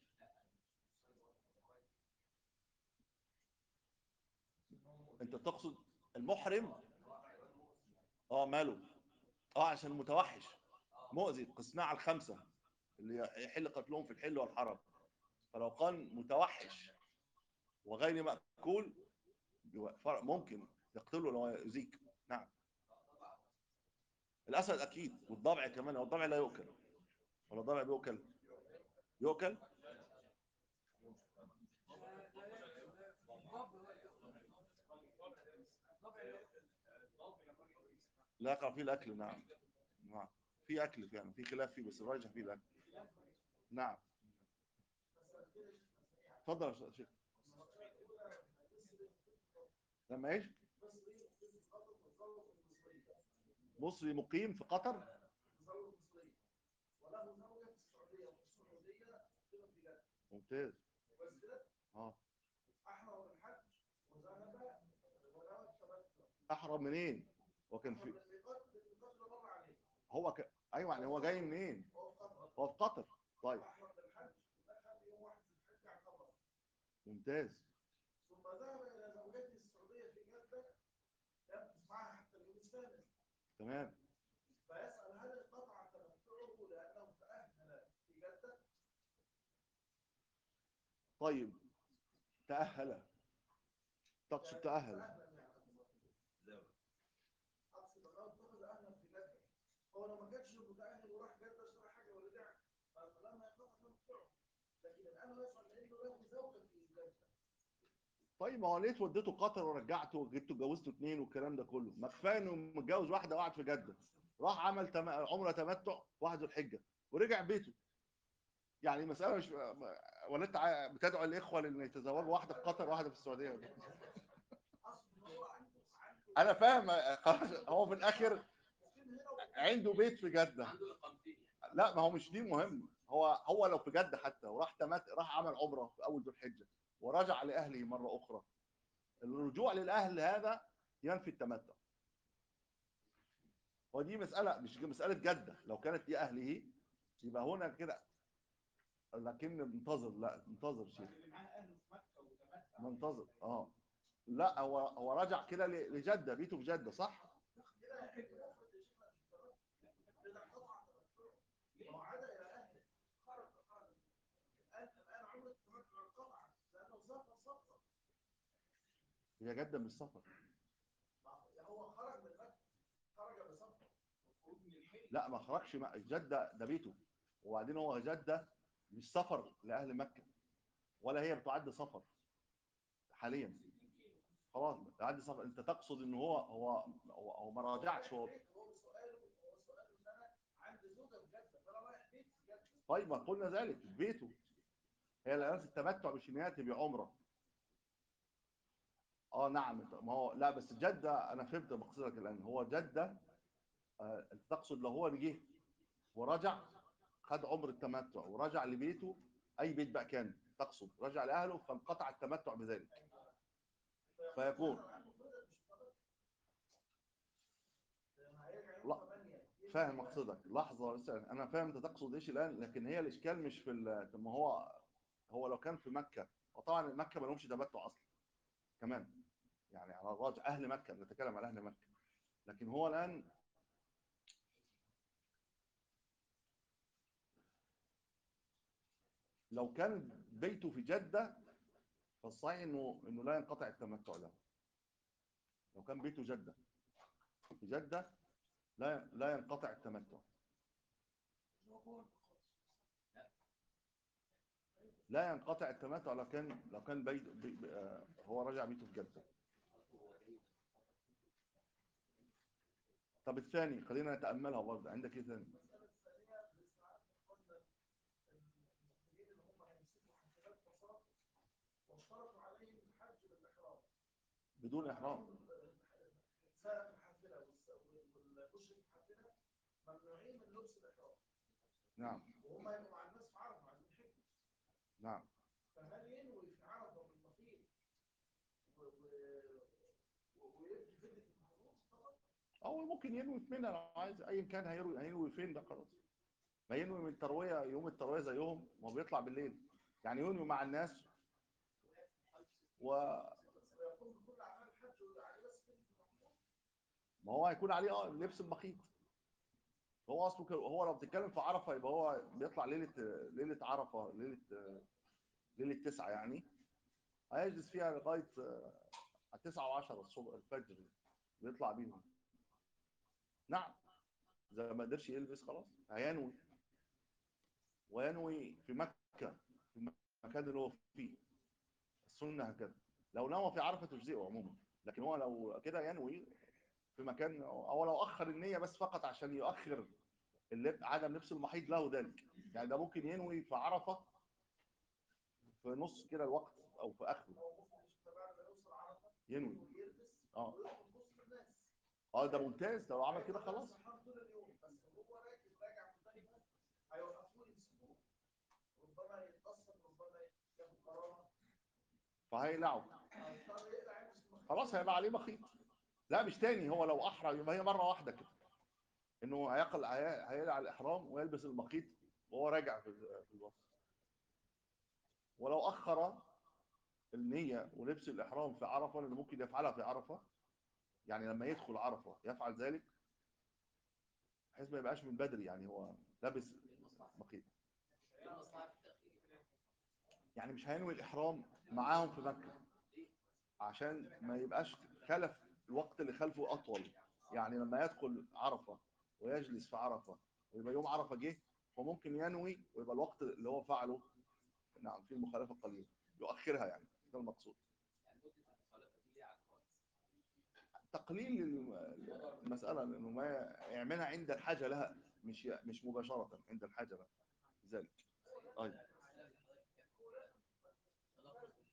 [SPEAKER 1] انت تقصد المحرم؟ اه ماله. اه عشان متوحش مؤذي قسناع الخمسه اللي يحل قتلهم في الحل والحرم. فلو كان متوحش وغير مأكول ممكن يقتله لو يؤذيك. نعم. الاسد اكيد، والضبع كمان. هو الضبع لا يؤكل ولا الضبع بيؤكل؟ يؤكل. لا يقع فيه الاكل. نعم. نعم في اكل يعني في خلاف فيه بس الراجح فيه الاكل. نعم اتفضل يا شيخ. لما ايش؟ مصري مقيم في قطر. ممتاز. اه احرم منين؟ هو كان في هو ك... ايوه يعني هو جاي منين؟ هو في قطر. طيب ممتاز.
[SPEAKER 4] ثم ذهب الى زوجته السعوديه في جده يمكث معها حتى اليوم الثامن.
[SPEAKER 1] تمام.
[SPEAKER 4] فيسال هل انقطع تمتعه لانه تاهل في جده؟
[SPEAKER 1] طيب تأهل. تقصد تأهل.
[SPEAKER 4] اقصد انه اتخذ اهلا في جده. هو لو ما كانش متاهل
[SPEAKER 5] طيب ما هو ليه وديته قطر ورجعته وجبته اتجوزته اثنين والكلام ده كله؟ ما كفايه انه متجوز واحده وقعد في جده، راح عمل تم... عمره تمتع واحد ذو الحجه ورجع بيته. يعني المساله مش، ولا انت ع- بتدعو الاخوه لان يتزوجوا واحده في قطر وواحده في السعوديه؟ انا فاهم. خلاص هو في الاخر عنده بيت في جده. لا ما هو مش دي مهم. هو هو لو في جده حتى وراح تمت راح عمل عمره في اول ذو الحجه ورجع لاهله مره اخرى، الرجوع للاهل هذا ينفي التمتع. ودي مساله مش مساله جده، لو كانت دي اهله يبقى هنا كده، لكن منتظر. لا منتظر شيء منتظر. اه لا هو هو رجع كده ل- لجده، بيته في جده صح؟ هي جده من السفر. لا ما خرجش مع- جده ده بيته، وبعدين هو جده مش سفر لاهل مكه، ولا هي بتعد سفر حاليا. خلاص بتعد سفر. انت تقصد ان هو هو هو, هو ما راجعش هو. طيب ما قلنا ذلك في بيته. هي الان التمتع مش ان هي تبقى عمره. اه نعم. ما هو لا بس جده انا فهمت مقصدك الان. هو جده آه، انت تقصد لو هو جه ورجع خد عمر التمتع ورجع لبيته، اي بيت بقى كان تقصد رجع لاهله فانقطع التمتع بذلك فيكون. لا فاهم مقصدك. لحظه بس انا فاهم انت تقصد ايش الان، لكن هي الاشكال مش في ال- طب ما هو هو لو كان في مكه، وطبعا مكه ما لهمش تمتع اصلا كمان، يعني على الراجح اهل مكه، نتكلم على اهل مكه. لكن هو الان لو كان بيته في جده فالصحيح انه انه لا ينقطع التمتع له. لو كان بيته جده في جده لا لا ينقطع التمتع. لا ينقطع التمتع لو كان لو كان بيت بي بي آه، هو راجع بيته في جده. طب الثاني خلينا نتاملها برضه. عندك ايه ثاني؟ بدون احرام. نعم نعم. او ممكن ينوي في منى لو عايز، ايا كان هينوي هينوي فين ده خلاص. ما ينوي من الترويه يوم الترويه زيهم، ما هو بيطلع بالليل، يعني ينوي مع الناس و ما هو هيكون عليه اه لبس المخيط. هو اصله ك- هو لو بتتكلم في عرفه يبقى هو بيطلع ليله ليله عرفه، ليله ليله تسعه يعني، هيجلس فيها لغايه تسعه وعشره الصبح الفجر بيطلع بيهم. نعم. اذا ما قدرش يلبس خلاص هينوي، وينوي في مكه في المكان اللي هو فيه. السنه هكذا. لو نوى في عرفه تجزئه عموما، لكن هو لو كده ينوي في مكان، او لو اخر النيه بس فقط عشان يؤخر اللب... عدم لبس المحيط له ذلك. يعني ده ممكن ينوي في عرفه في نص كده الوقت او في اخره ينوي. اه اه ده ممتاز لو عمل كده خلاص. فهيلعب خلاص هيبقى عليه مخيط. لا مش تاني. هو لو احرم يبقى هي مره واحده كده، انه هيقل هي- هيقلع الاحرام ويلبس المخيط وهو راجع في في الوسط. ولو اخر النيه ولبس الاحرام في عرفه، لانه ممكن يفعلها في عرفه، يعني لما يدخل عرفه يفعل ذلك بحيث ما يبقاش من بدري، يعني هو لابس مخيط. يعني مش هينوي الاحرام معاهم في مكه عشان ما يبقاش خلف الوقت اللي خلفه اطول. يعني لما يدخل عرفه ويجلس في عرفه ويبقى يوم عرفه جه، فممكن ينوي ويبقى الوقت اللي هو فعله نعم في المخالفه قليلا، يؤخرها يعني، ده المقصود. تقليل الم- المساله، لانه ما يعملها عند الحاجه لها، مش مش مباشره عند الحاجه لها.